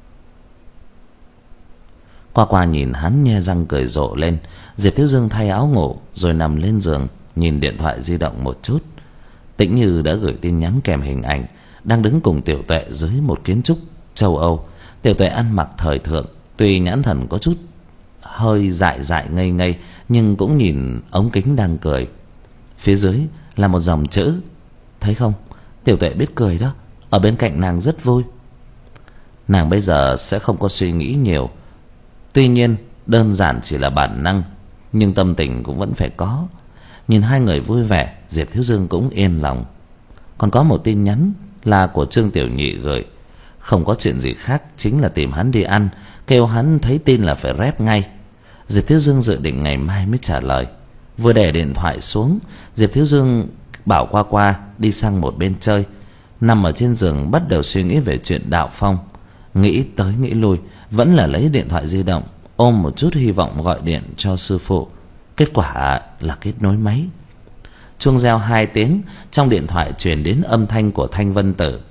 Qua Qua nhìn hắn nhe răng cười rộ lên. Diệp Thiếu Dương thay áo ngủ rồi nằm lên giường, nhìn điện thoại di động một chút. Tĩnh Như đã gửi tin nhắn kèm hình ảnh đang đứng cùng Tiểu Tuệ dưới một kiến trúc châu Âu. Tiểu Tuệ ăn mặc thời thượng, tuy nhãn thần có chút hơi dại dại ngây ngây, nhưng cũng nhìn ống kính đang cười. Phía dưới là một dòng chữ, thấy không? Tiểu Tuệ biết cười đó. Ở bên cạnh nàng rất vui. Nàng bây giờ sẽ không có suy nghĩ nhiều. Tuy nhiên đơn giản chỉ là bản năng, nhưng tâm tình cũng vẫn phải có. Nhìn hai người vui vẻ, Diệp Thiếu Dương cũng yên lòng. Còn có một tin nhắn là của Trương Tiểu Nhị gửi. Không có chuyện gì khác, chính là tìm hắn đi ăn, kêu hắn thấy tin là phải rep ngay. Diệp Thiếu Dương dự định ngày mai mới trả lời. Vừa để điện thoại xuống, Diệp Thiếu Dương bảo Qua Qua đi sang một bên chơi. Nằm ở trên giường bắt đầu suy nghĩ về chuyện Đạo Phong. Nghĩ tới nghĩ lui, vẫn là lấy điện thoại di động, ôm một chút hy vọng gọi điện cho sư phụ. Kết quả là kết nối máy. Chuông reo hai tiếng, trong điện thoại truyền đến âm thanh của Thanh Vân Tử.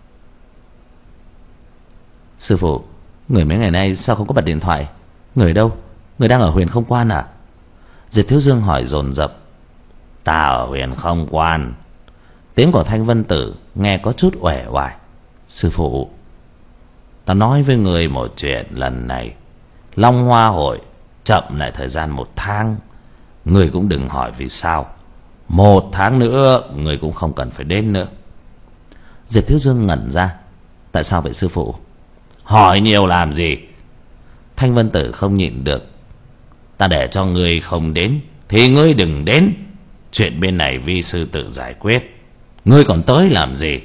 Sư phụ, người mấy ngày nay sao không có bật điện thoại? Người đâu? Người đang ở Huyền Không Quan à? Diệp Thiếu Dương hỏi dồn dập. Ta ở Huyền Không Quan. Tiếng của Thanh Vân Tử nghe có chút uể oải. Sư phụ, ta nói với người một chuyện, lần này Long Hoa Hội chậm lại thời gian một tháng. Người cũng đừng hỏi vì sao. Một tháng nữa người cũng không cần phải đến nữa. Diệp Thiếu Dương ngẩn ra. Tại sao vậy sư phụ? Hỏi nhiều làm gì? Thanh Vân Tử không nhịn được. Ta để cho ngươi không đến thì ngươi đừng đến. Chuyện bên này vi sư tự giải quyết. Ngươi còn tới làm gì?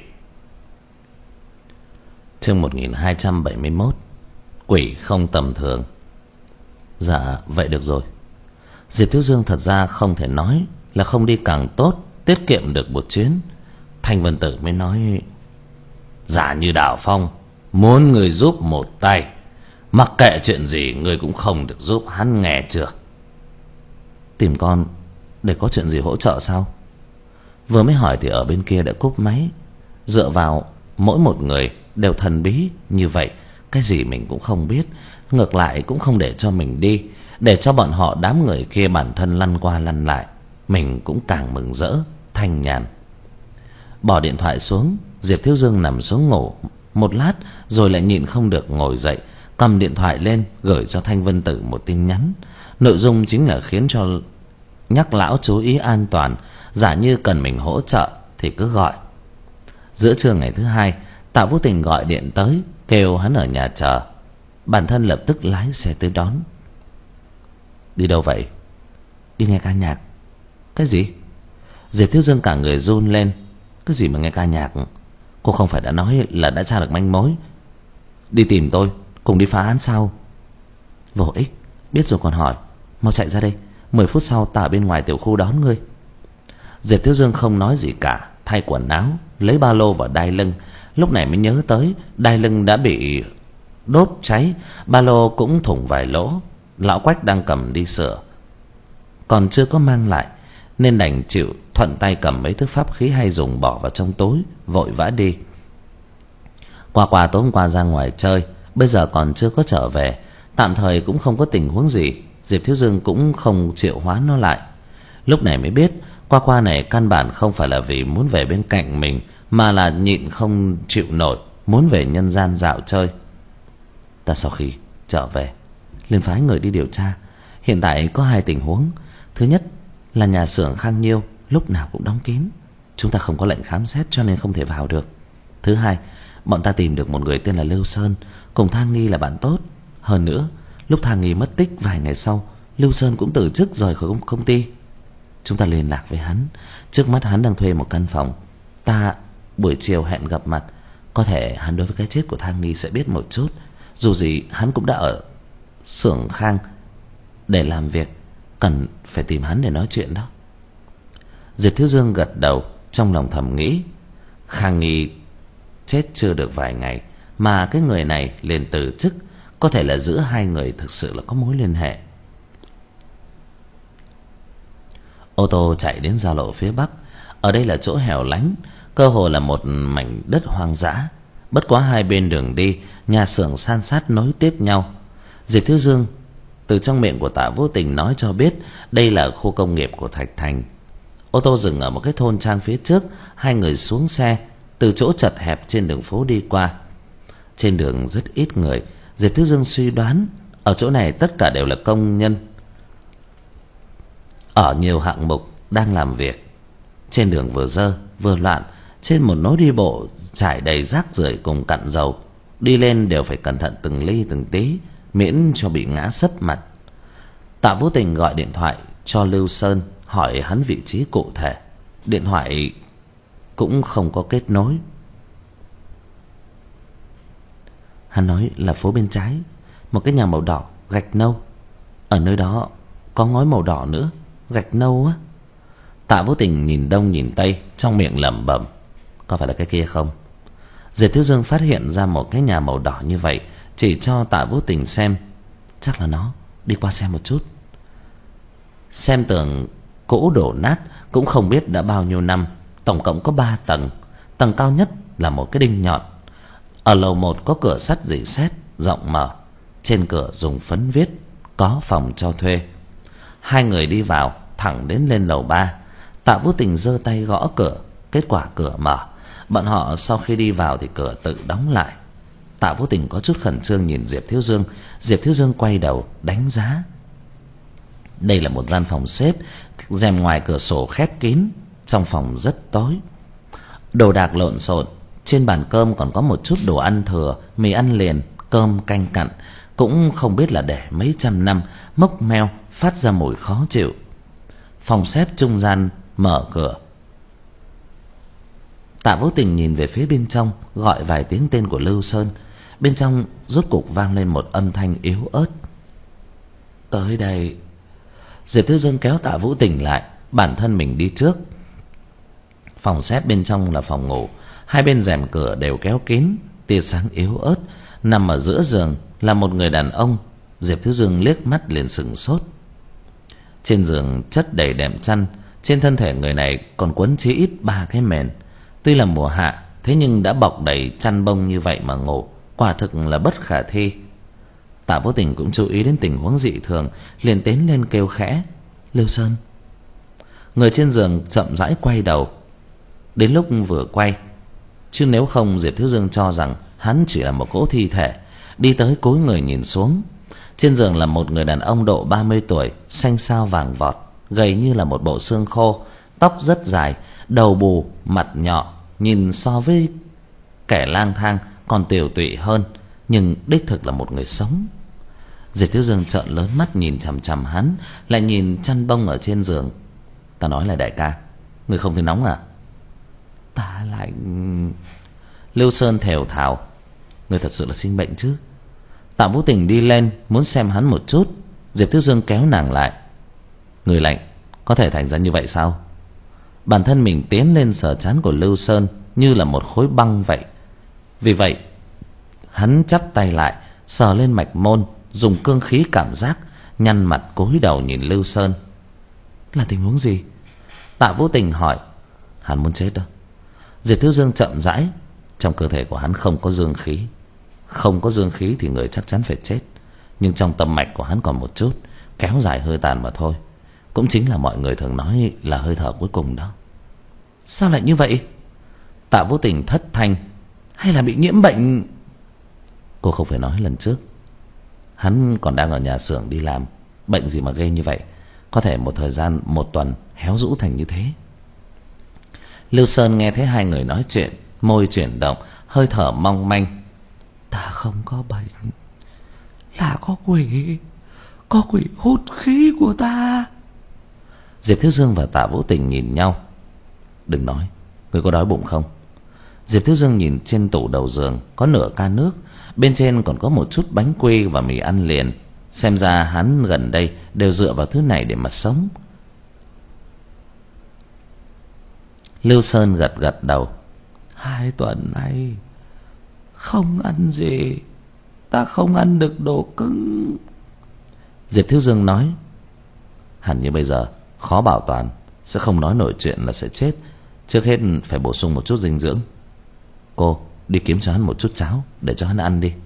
Chương một nghìn hai trăm bảy mươi mốt. Quỷ không tầm thường. Dạ vậy được rồi. Diệp Thiếu Dương thật ra không thể nói là không đi càng tốt, tiết kiệm được một chuyến. Thanh Vân Tử mới nói. Giả như Đạo Phong muốn người giúp một tay, mặc kệ chuyện gì người cũng không được giúp hắn, nghe chưa? Tìm con để có chuyện gì hỗ trợ sao? Vừa mới hỏi thì ở bên kia đã cúp máy. Dựa vào mỗi một người đều thần bí như vậy, cái gì mình cũng không biết, ngược lại cũng không để cho mình đi, để cho bọn họ đám người kia bản thân lăn qua lăn lại, mình cũng càng mừng rỡ thanh nhàn. Bỏ điện thoại xuống, Diệp Thiếu Dương nằm xuống ngủ một lát rồi lại nhịn không được ngồi dậy, cầm điện thoại lên gửi cho Thanh Vân Tử một tin nhắn. Nội dung chính là khiến cho nhắc lão chú ý an toàn, giả như cần mình hỗ trợ thì cứ gọi. Giữa trưa ngày thứ hai, Tạ Vũ Tình gọi điện tới kêu hắn ở nhà chờ. Bản thân lập tức lái xe tới đón. Đi đâu vậy? Đi nghe ca nhạc. Cái gì? Diệp Thiếu Dương cả người run lên. Cái gì mà nghe ca nhạc? Cô không phải đã nói là đã tra được manh mối? Đi tìm tôi, cùng đi phá án sao? Vô ích, biết rồi còn hỏi. Mau chạy ra đây, mười phút sau ta ở bên ngoài tiểu khu đón ngươi. Diệp Thiếu Dương không nói gì cả, thay quần áo, lấy ba lô vào đai lưng. Lúc này mới nhớ tới đai lưng đã bị đốt cháy, ba lô cũng thủng vài lỗ. Lão Quách đang cầm đi sửa, còn chưa có mang lại, nên đành chịu thuận tay cầm mấy thứ pháp khí hay dùng bỏ vào trong túi, vội vã đi. Qua qua tối hôm qua ra ngoài chơi, bây giờ còn chưa có trở về, tạm thời cũng không có tình huống gì. Diệp Thiếu Dương cũng không triệu hoán nó lại. Lúc này mới biết Qua qua này căn bản không phải là vì muốn về bên cạnh mình, mà là nhịn không chịu nổi, muốn về nhân gian dạo chơi. Ta sau khi trở về liền phái người đi điều tra. Hiện tại có hai tình huống. Thứ nhất là nhà xưởng Khang Nhiêu lúc nào cũng đóng kín, chúng ta không có lệnh khám xét cho nên không thể vào được. Thứ hai, bọn ta tìm được một người tên là Lưu Sơn, cùng Thang Nghi là bạn tốt. Hơn nữa, lúc Thang Nghi mất tích vài ngày sau, Lưu Sơn cũng từ chức rời khỏi công ty. Chúng ta liên lạc với hắn. Trước mắt hắn đang thuê một căn phòng. Ta buổi chiều hẹn gặp mặt. Có thể hắn đối với cái chết của Thang Nghi sẽ biết một chút. Dù gì hắn cũng đã ở xưởng Khang để làm việc, cần phải tìm hắn để nói chuyện đó. Diệp Thiếu Dương gật đầu, trong lòng thầm nghĩ, Khang Nghi chết chưa được vài ngày mà cái người này liền từ chức, có thể là giữa hai người thực sự là có mối liên hệ. Ô tô chạy đến giao lộ phía bắc. Ở đây là chỗ hẻo lánh, cơ hồ là một mảnh đất hoang dã. Bất quá hai bên đường đi, nhà xưởng san sát nối tiếp nhau. Diệp Thiếu Dương từ trong miệng của Tạ Vô Tình nói cho biết đây là khu công nghiệp của Thạch Thành. Ô tô dừng ở một cái thôn trang phía trước. Hai người xuống xe, từ chỗ chật hẹp trên đường phố đi qua. Trên đường rất ít người. Diệp Thiếu Dương suy đoán ở chỗ này tất cả đều là công nhân ở nhiều hạng mục đang làm việc. Trên đường vừa dơ vừa loạn, trên một lối đi bộ trải đầy rác rưởi cùng cặn dầu, đi lên đều phải cẩn thận từng ly từng tí, miễn cho bị ngã sấp mặt. Tạ Vũ Tình gọi điện thoại cho Lưu Sơn, hỏi hắn vị trí cụ thể. Điện thoại cũng không có kết nối. Hắn nói là phố bên trái, một cái nhà màu đỏ gạch nâu. Ở nơi đó có ngói màu đỏ nữa, gạch nâu á. Tạ Vũ Tình nhìn đông nhìn tây, trong miệng lẩm bẩm, có phải là cái kia không? Diệp Thiếu Dương phát hiện ra một cái nhà màu đỏ như vậy, chỉ cho Tạ Vũ Tình xem. Chắc là nó, đi qua xem một chút. Xem tường cũ đổ nát, cũng không biết đã bao nhiêu năm. Tổng cộng có ba tầng. Tầng cao nhất là một cái đinh nhọn. Ở lầu một có cửa sắt rỉ sét rộng mở, trên cửa dùng phấn viết có phòng cho thuê. Hai người đi vào thẳng đến lên lầu ba. Tạ Vũ Tình giơ tay gõ cửa, kết quả cửa mở. Bọn họ sau khi đi vào thì cửa tự đóng lại. Tạ Vũ Tình có chút khẩn trương nhìn Diệp Thiếu Dương. Diệp Thiếu Dương quay đầu đánh giá. Đây là một gian phòng xếp, rèm ngoài cửa sổ khép kín. Trong phòng rất tối, đồ đạc lộn xộn. Trên bàn cơm còn có một chút đồ ăn thừa, mì ăn liền, cơm canh cặn, cũng không biết là để mấy trăm năm, mốc meo, phát ra mùi khó chịu. Phòng xếp trung gian mở cửa. Tạ Vũ Tình nhìn về phía bên trong, gọi vài tiếng tên của Lưu Sơn. Bên trong rốt cục vang lên một âm thanh yếu ớt. Tới đây. Diệp Thiếu Dương kéo Tạ Vũ Tình lại, bản thân mình đi trước. Phòng xếp bên trong là phòng ngủ, hai bên rèm cửa đều kéo kín, tia sáng yếu ớt. Nằm ở giữa giường là một người đàn ông. Diệp Thiếu Dương liếc mắt liền sững sốt. Trên giường chất đầy đệm chăn, trên thân thể người này còn quấn chí ít ba cái mền. Tuy là mùa hạ, thế nhưng đã bọc đầy chăn bông như vậy mà ngủ, quả thực là bất khả thi. Tạ Vũ Tình cũng chú ý đến tình huống dị thường, liền tiến lên kêu khẽ, Lưu Sơn. Người trên giường chậm rãi quay đầu. Đến lúc vừa quay, chứ nếu không Diệp Thiếu Dương cho rằng hắn chỉ là một cỗ thi thể. Đi tới cúi người nhìn xuống. Trên giường là một người đàn ông độ ba mươi tuổi, xanh xao vàng vọt, gầy như là một bộ xương khô, tóc rất dài, đầu bù, mặt nhọ, nhìn so với kẻ lang thang còn tiều tụy hơn, nhưng đích thực là một người sống. Diệp Thiếu Dương trợn lớn mắt nhìn chằm chằm hắn, lại nhìn chăn bông ở trên giường. Ta nói là đại ca, người không thấy nóng à? Ta lạnh. Lưu Sơn thều thào, người thật sự là sinh bệnh chứ? Tạ Vũ Tình đi lên muốn xem hắn một chút. Diệp Thiếu Dương kéo nàng lại. Người lạnh có thể thành ra như vậy sao? Bản thân mình tiến lên sờ trán của Lưu Sơn như là một khối băng vậy. Vì vậy hắn chắp tay lại, sờ lên mạch môn, dùng cương khí cảm giác, nhăn mặt cúi đầu nhìn Lưu Sơn. Là tình huống gì? Tạ Vũ Tình hỏi. Hắn muốn chết đó. Diệp Thiếu Dương chậm rãi. Trong cơ thể của hắn không có dương khí. Không có dương khí thì người chắc chắn phải chết. Nhưng trong tâm mạch của hắn còn một chút, kéo dài hơi tàn mà thôi. Cũng chính là mọi người thường nói là hơi thở cuối cùng đó. Sao lại như vậy? Tạ Vũ Tình thất thanh. Hay là bị nhiễm bệnh? Cô không phải nói lần trước hắn còn đang ở nhà xưởng đi làm. Bệnh gì mà ghê như vậy? Có thể một thời gian, một tuần héo rũ thành như thế. Lưu Sơn nghe thấy hai người nói chuyện, môi chuyển động, hơi thở mong manh. Ta không có bệnh, là có quỷ. Có quỷ hút khí của ta. Diệp Thiếu Dương và Tạ Vũ Tình nhìn nhau. Đừng nói, người có đói bụng không? Diệp Thiếu Dương nhìn trên tủ đầu giường có nửa ca nước, bên trên còn có một chút bánh quy và mì ăn liền. Xem ra hắn gần đây đều dựa vào thứ này để mà sống. Lưu Sơn gật gật đầu. Hai tuần nay không ăn gì. Ta không ăn được đồ cứng. Diệp Thiếu Dương nói. Hẳn như bây giờ khó bảo toàn, sẽ không nói nổi chuyện là sẽ chết. Trước hết phải bổ sung một chút dinh dưỡng. Cô đi kiếm cho hắn một chút cháo để cho hắn ăn đi.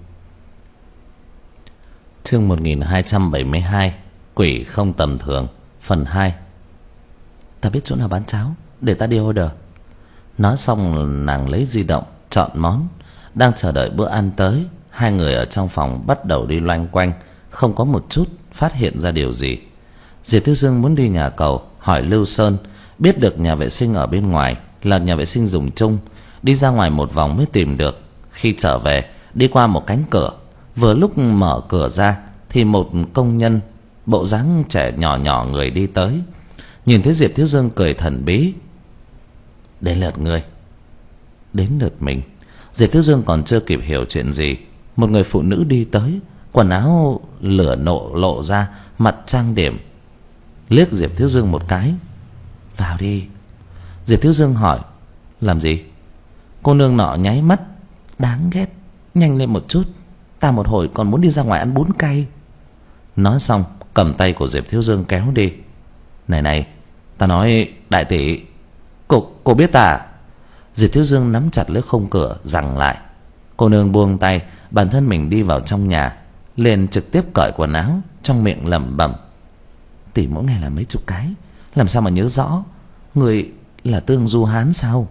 Chương một nghìn hai trăm bảy mươi hai. Quỷ không tầm thường. Phần hai. Ta biết chỗ nào bán cháo, để ta đi order. Nói xong nàng lấy di động chọn món. Đang chờ đợi bữa ăn tới, hai người ở trong phòng bắt đầu đi loanh quanh, không có một chút phát hiện ra điều gì. Diệp Thiếu Dương muốn đi nhà cầu hỏi Lưu Sơn, biết được nhà vệ sinh ở bên ngoài là nhà vệ sinh dùng chung, đi ra ngoài một vòng mới tìm được. Khi trở về, đi qua một cánh cửa, vừa lúc mở cửa ra thì một công nhân bộ dáng trẻ nhỏ nhỏ người đi tới. Nhìn thấy Diệp Thiếu Dương cười thần bí. Đến lượt người. Đến lượt mình. Diệp Thiếu Dương còn chưa kịp hiểu chuyện gì, một người phụ nữ đi tới, quần áo lửa nộ lộ ra, mặt trang điểm. Liếc Diệp Thiếu Dương một cái. Vào đi. Diệp Thiếu Dương hỏi. Làm gì? Cô nương nọ nháy mắt. Đáng ghét, nhanh lên một chút, ta một hồi còn muốn đi ra ngoài ăn bún cay. Nói xong cầm tay của Diệp Thiếu Dương kéo đi. Này này, ta nói đại tỷ, Cô, cô biết ta à? Diệp Thiếu Dương nắm chặt lấy khung cửa giằng lại. Cô nương buông tay, bản thân mình đi vào trong nhà, liền trực tiếp cởi quần áo, trong miệng lẩm bẩm. Tỷ mỗi ngày làm mấy chục cái, làm sao mà nhớ rõ. Người là Tương Du Hán sao?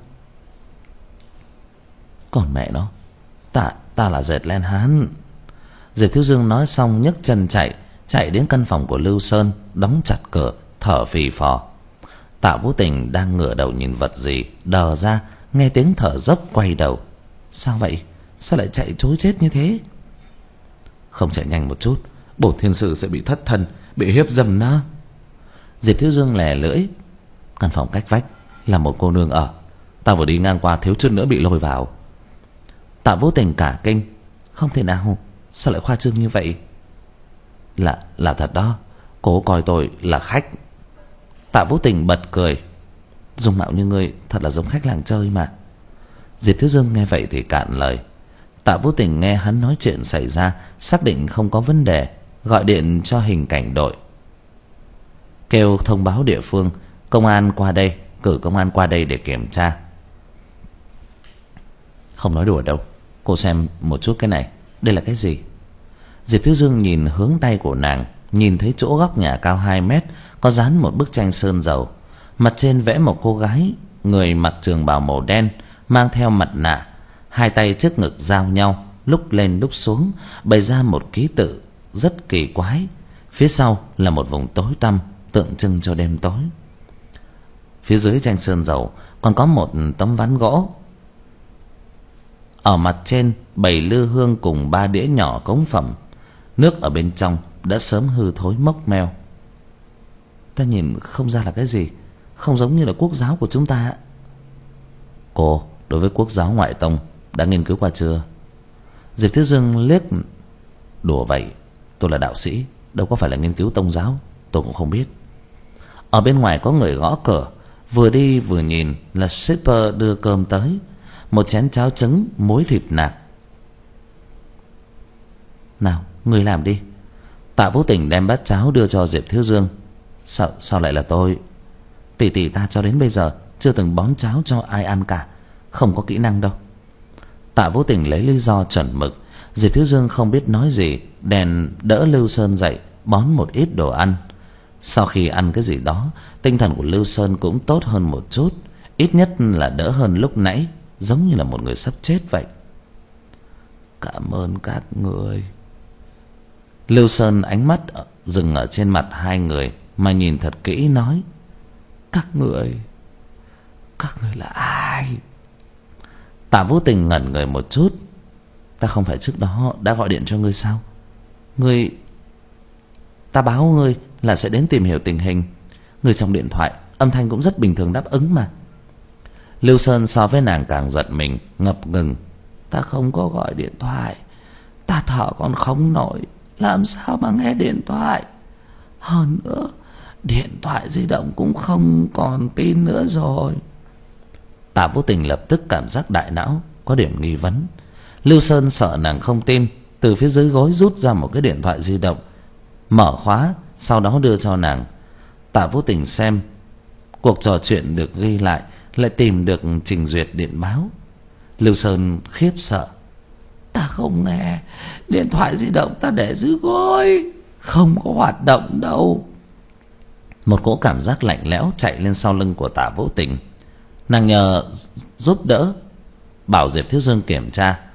Còn mẹ nó, Ta, ta là Dệt Len Hán. Diệp Thiếu Dương nói xong nhấc chân chạy, chạy đến căn phòng của Lưu Sơn, đóng chặt cửa, thở phì phò. Tạ Vũ Tình đang ngửa đầu nhìn vật gì, đờ ra, nghe tiếng thở dốc quay đầu. Sao vậy? Sao lại chạy trối chết như thế? Không chạy nhanh một chút, bổn thiên sư sẽ bị thất thân, bị hiếp dâm đó. Diệp Thiếu Dương lè lưỡi. Căn phòng cách vách là một cô nương ở, ta vừa đi ngang qua thiếu chút nữa bị lôi vào. Tạ Vũ Tình cả kinh. Không thể nào, sao lại khoa trương như vậy? Là là thật đó, cố coi tôi là khách. Tạ Vũ Tình bật cười. Dung mạo như ngươi thật là giống khách làng chơi mà. Diệp Thiếu Dương nghe vậy thì cạn lời. Tạ Vũ Tình nghe hắn nói chuyện xảy ra, xác định không có vấn đề, gọi điện cho hình cảnh đội, kêu thông báo địa phương, công an qua đây, cử công an qua đây để kiểm tra. Không nói đùa đâu, cô xem một chút cái này, đây là cái gì? Diệp Thiếu Dương nhìn hướng tay của nàng, nhìn thấy chỗ góc nhà cao hai mét có dán một bức tranh sơn dầu, mặt trên vẽ một cô gái, người mặc trường bào màu đen, mang theo mặt nạ, hai tay trước ngực giao nhau, lúc lên lúc xuống, bày ra một ký tự rất kỳ quái. Phía sau là một vùng tối tăm, tượng trưng cho đêm tối. Phía dưới tranh sơn dầu còn có một tấm ván gỗ, ở mặt trên bày lư hương cùng ba đĩa nhỏ cống phẩm. Nước ở bên trong đã sớm hư thối mốc meo. Ta nhìn không ra là cái gì, không giống như là quốc giáo của chúng ta. Cô đối với quốc giáo ngoại tông đã nghiên cứu qua chưa? Diệp Thiếu Dương liếc. Đùa vậy, tôi là đạo sĩ, đâu có phải là nghiên cứu tông giáo, tôi cũng không biết. Ở bên ngoài có người gõ cửa, vừa đi vừa nhìn là shipper đưa cơm tới, một chén cháo trứng muối thịt nạc. Nào, người làm đi. Tạ Vũ Tình đem bát cháo đưa cho Diệp Thiếu Dương. Sao, sao lại là tôi? Tỷ tỷ ta cho đến bây giờ chưa từng bón cháo cho ai ăn cả, không có kỹ năng đâu. Tạ Vũ Tình lấy lý do chuẩn mực. Diệp Thiếu Dương không biết nói gì, đèn đỡ Lưu Sơn dậy, bón một ít đồ ăn. Sau khi ăn cái gì đó, tinh thần của Lưu Sơn cũng tốt hơn một chút, ít nhất là đỡ hơn lúc nãy, giống như là một người sắp chết vậy. Cảm ơn các người. Lưu Sơn ánh mắt dừng ở trên mặt hai người mà nhìn thật kỹ, nói. Các người, các người là ai? Tạ Vũ Tình ngẩn người một chút. Ta không phải trước đó đã gọi điện cho ngươi sao? Ngươi, ta báo ngươi là sẽ đến tìm hiểu tình hình. Ngươi trong điện thoại âm thanh cũng rất bình thường đáp ứng mà. Lưu Sơn so với nàng càng giật mình, ngập ngừng. Ta không có gọi điện thoại, ta thở còn không nổi, làm sao mà nghe điện thoại? Hơn nữa, điện thoại di động cũng không còn pin nữa rồi. Tạ Vũ Tình lập tức cảm giác đại não có điểm nghi vấn. Lưu Sơn sợ nàng không tin, từ phía dưới gối rút ra một cái điện thoại di động, mở khóa, sau đó đưa cho nàng. Tạ Vũ Tình xem, cuộc trò chuyện được ghi lại, lại tìm được trình duyệt điện báo. Lưu Sơn khiếp sợ. Ta không nghe, điện thoại di động ta để dưới gối, không có hoạt động đâu. Một cỗ cảm giác lạnh lẽo chạy lên sau lưng của Tạ Vũ Tình. Nàng nhờ giúp đỡ, bảo Diệp Thiếu Dương kiểm tra.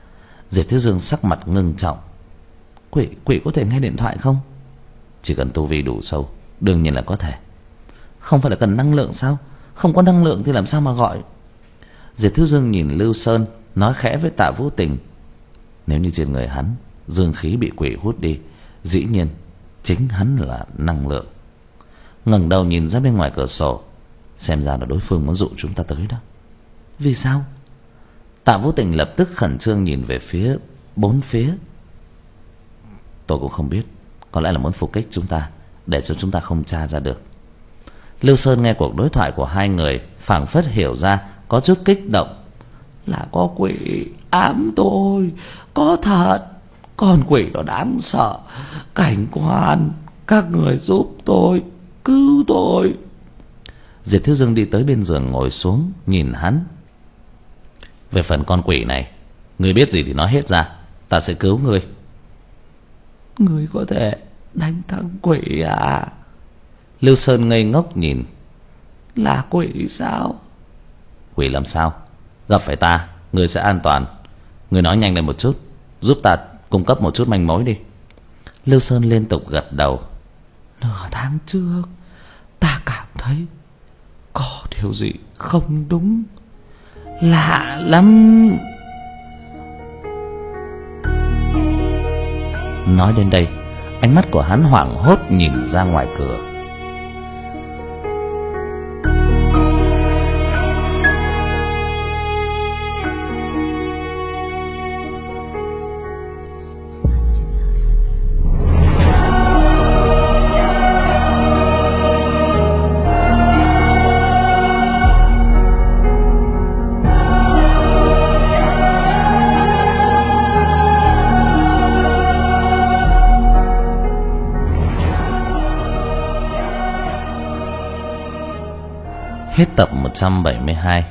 Diệp Thiếu Dương sắc mặt ngưng trọng. Quỷ quỷ có thể nghe điện thoại không? Chỉ cần tu vi đủ sâu, đương nhiên là có thể. Không phải là cần năng lượng sao? Không có năng lượng thì làm sao mà gọi? Diệp Thiếu Dương nhìn Lưu Sơn, nói khẽ với Tạ Vũ Tình. Nếu như trên người hắn dương khí bị quỷ hút đi, dĩ nhiên chính hắn là năng lượng. Ngẩng đầu nhìn ra bên ngoài cửa sổ, xem ra là đối phương muốn dụ chúng ta tới đó. Vì sao? Tạ Vũ Tình lập tức khẩn trương nhìn về phía bốn phía. Tôi cũng không biết, có lẽ là muốn phục kích chúng ta, để cho chúng ta không tra ra được. Lưu Sơn nghe cuộc đối thoại của hai người, phảng phất hiểu ra, có chút kích động. Là có quỷ ám tôi, có thật. Con quỷ nó đáng sợ. Cảnh quan, các người giúp tôi, cứu tôi. Diệp Thiếu Dương đi tới bên giường ngồi xuống, nhìn hắn. Về phần con quỷ này, người biết gì thì nói hết ra, ta sẽ cứu ngươi. Ngươi có thể đánh thắng quỷ à? Lưu Sơn ngây ngốc nhìn. Là quỷ sao? Quỷ làm sao? Gặp phải ta, ngươi sẽ an toàn. Ngươi nói nhanh lên một chút, giúp ta cung cấp một chút manh mối đi. Lưu Sơn liên tục gật đầu. Nửa tháng trước, ta cảm thấy có điều gì không đúng. Lạ lắm. Nói đến đây, ánh mắt của hắn hoảng hốt nhìn ra ngoài cửa. Hết tập một trăm bảy mươi hai.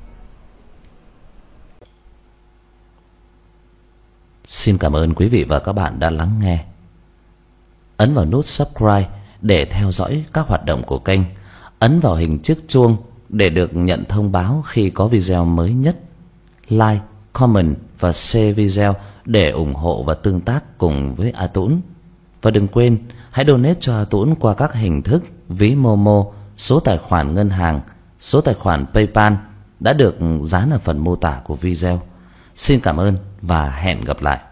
Xin cảm ơn quý vị và các bạn đã lắng nghe. Ấn vào nút subscribe để theo dõi các hoạt động của kênh. Ấn vào hình chiếc chuông để được nhận thông báo khi có video mới nhất. Like, comment và share video để ủng hộ và tương tác cùng với A Tũng. Và đừng quên hãy donate cho A Tũng qua các hình thức ví Momo, số tài khoản ngân hàng, số tài khoản PayPal đã được dán ở phần mô tả của video. Xin cảm ơn và hẹn gặp lại.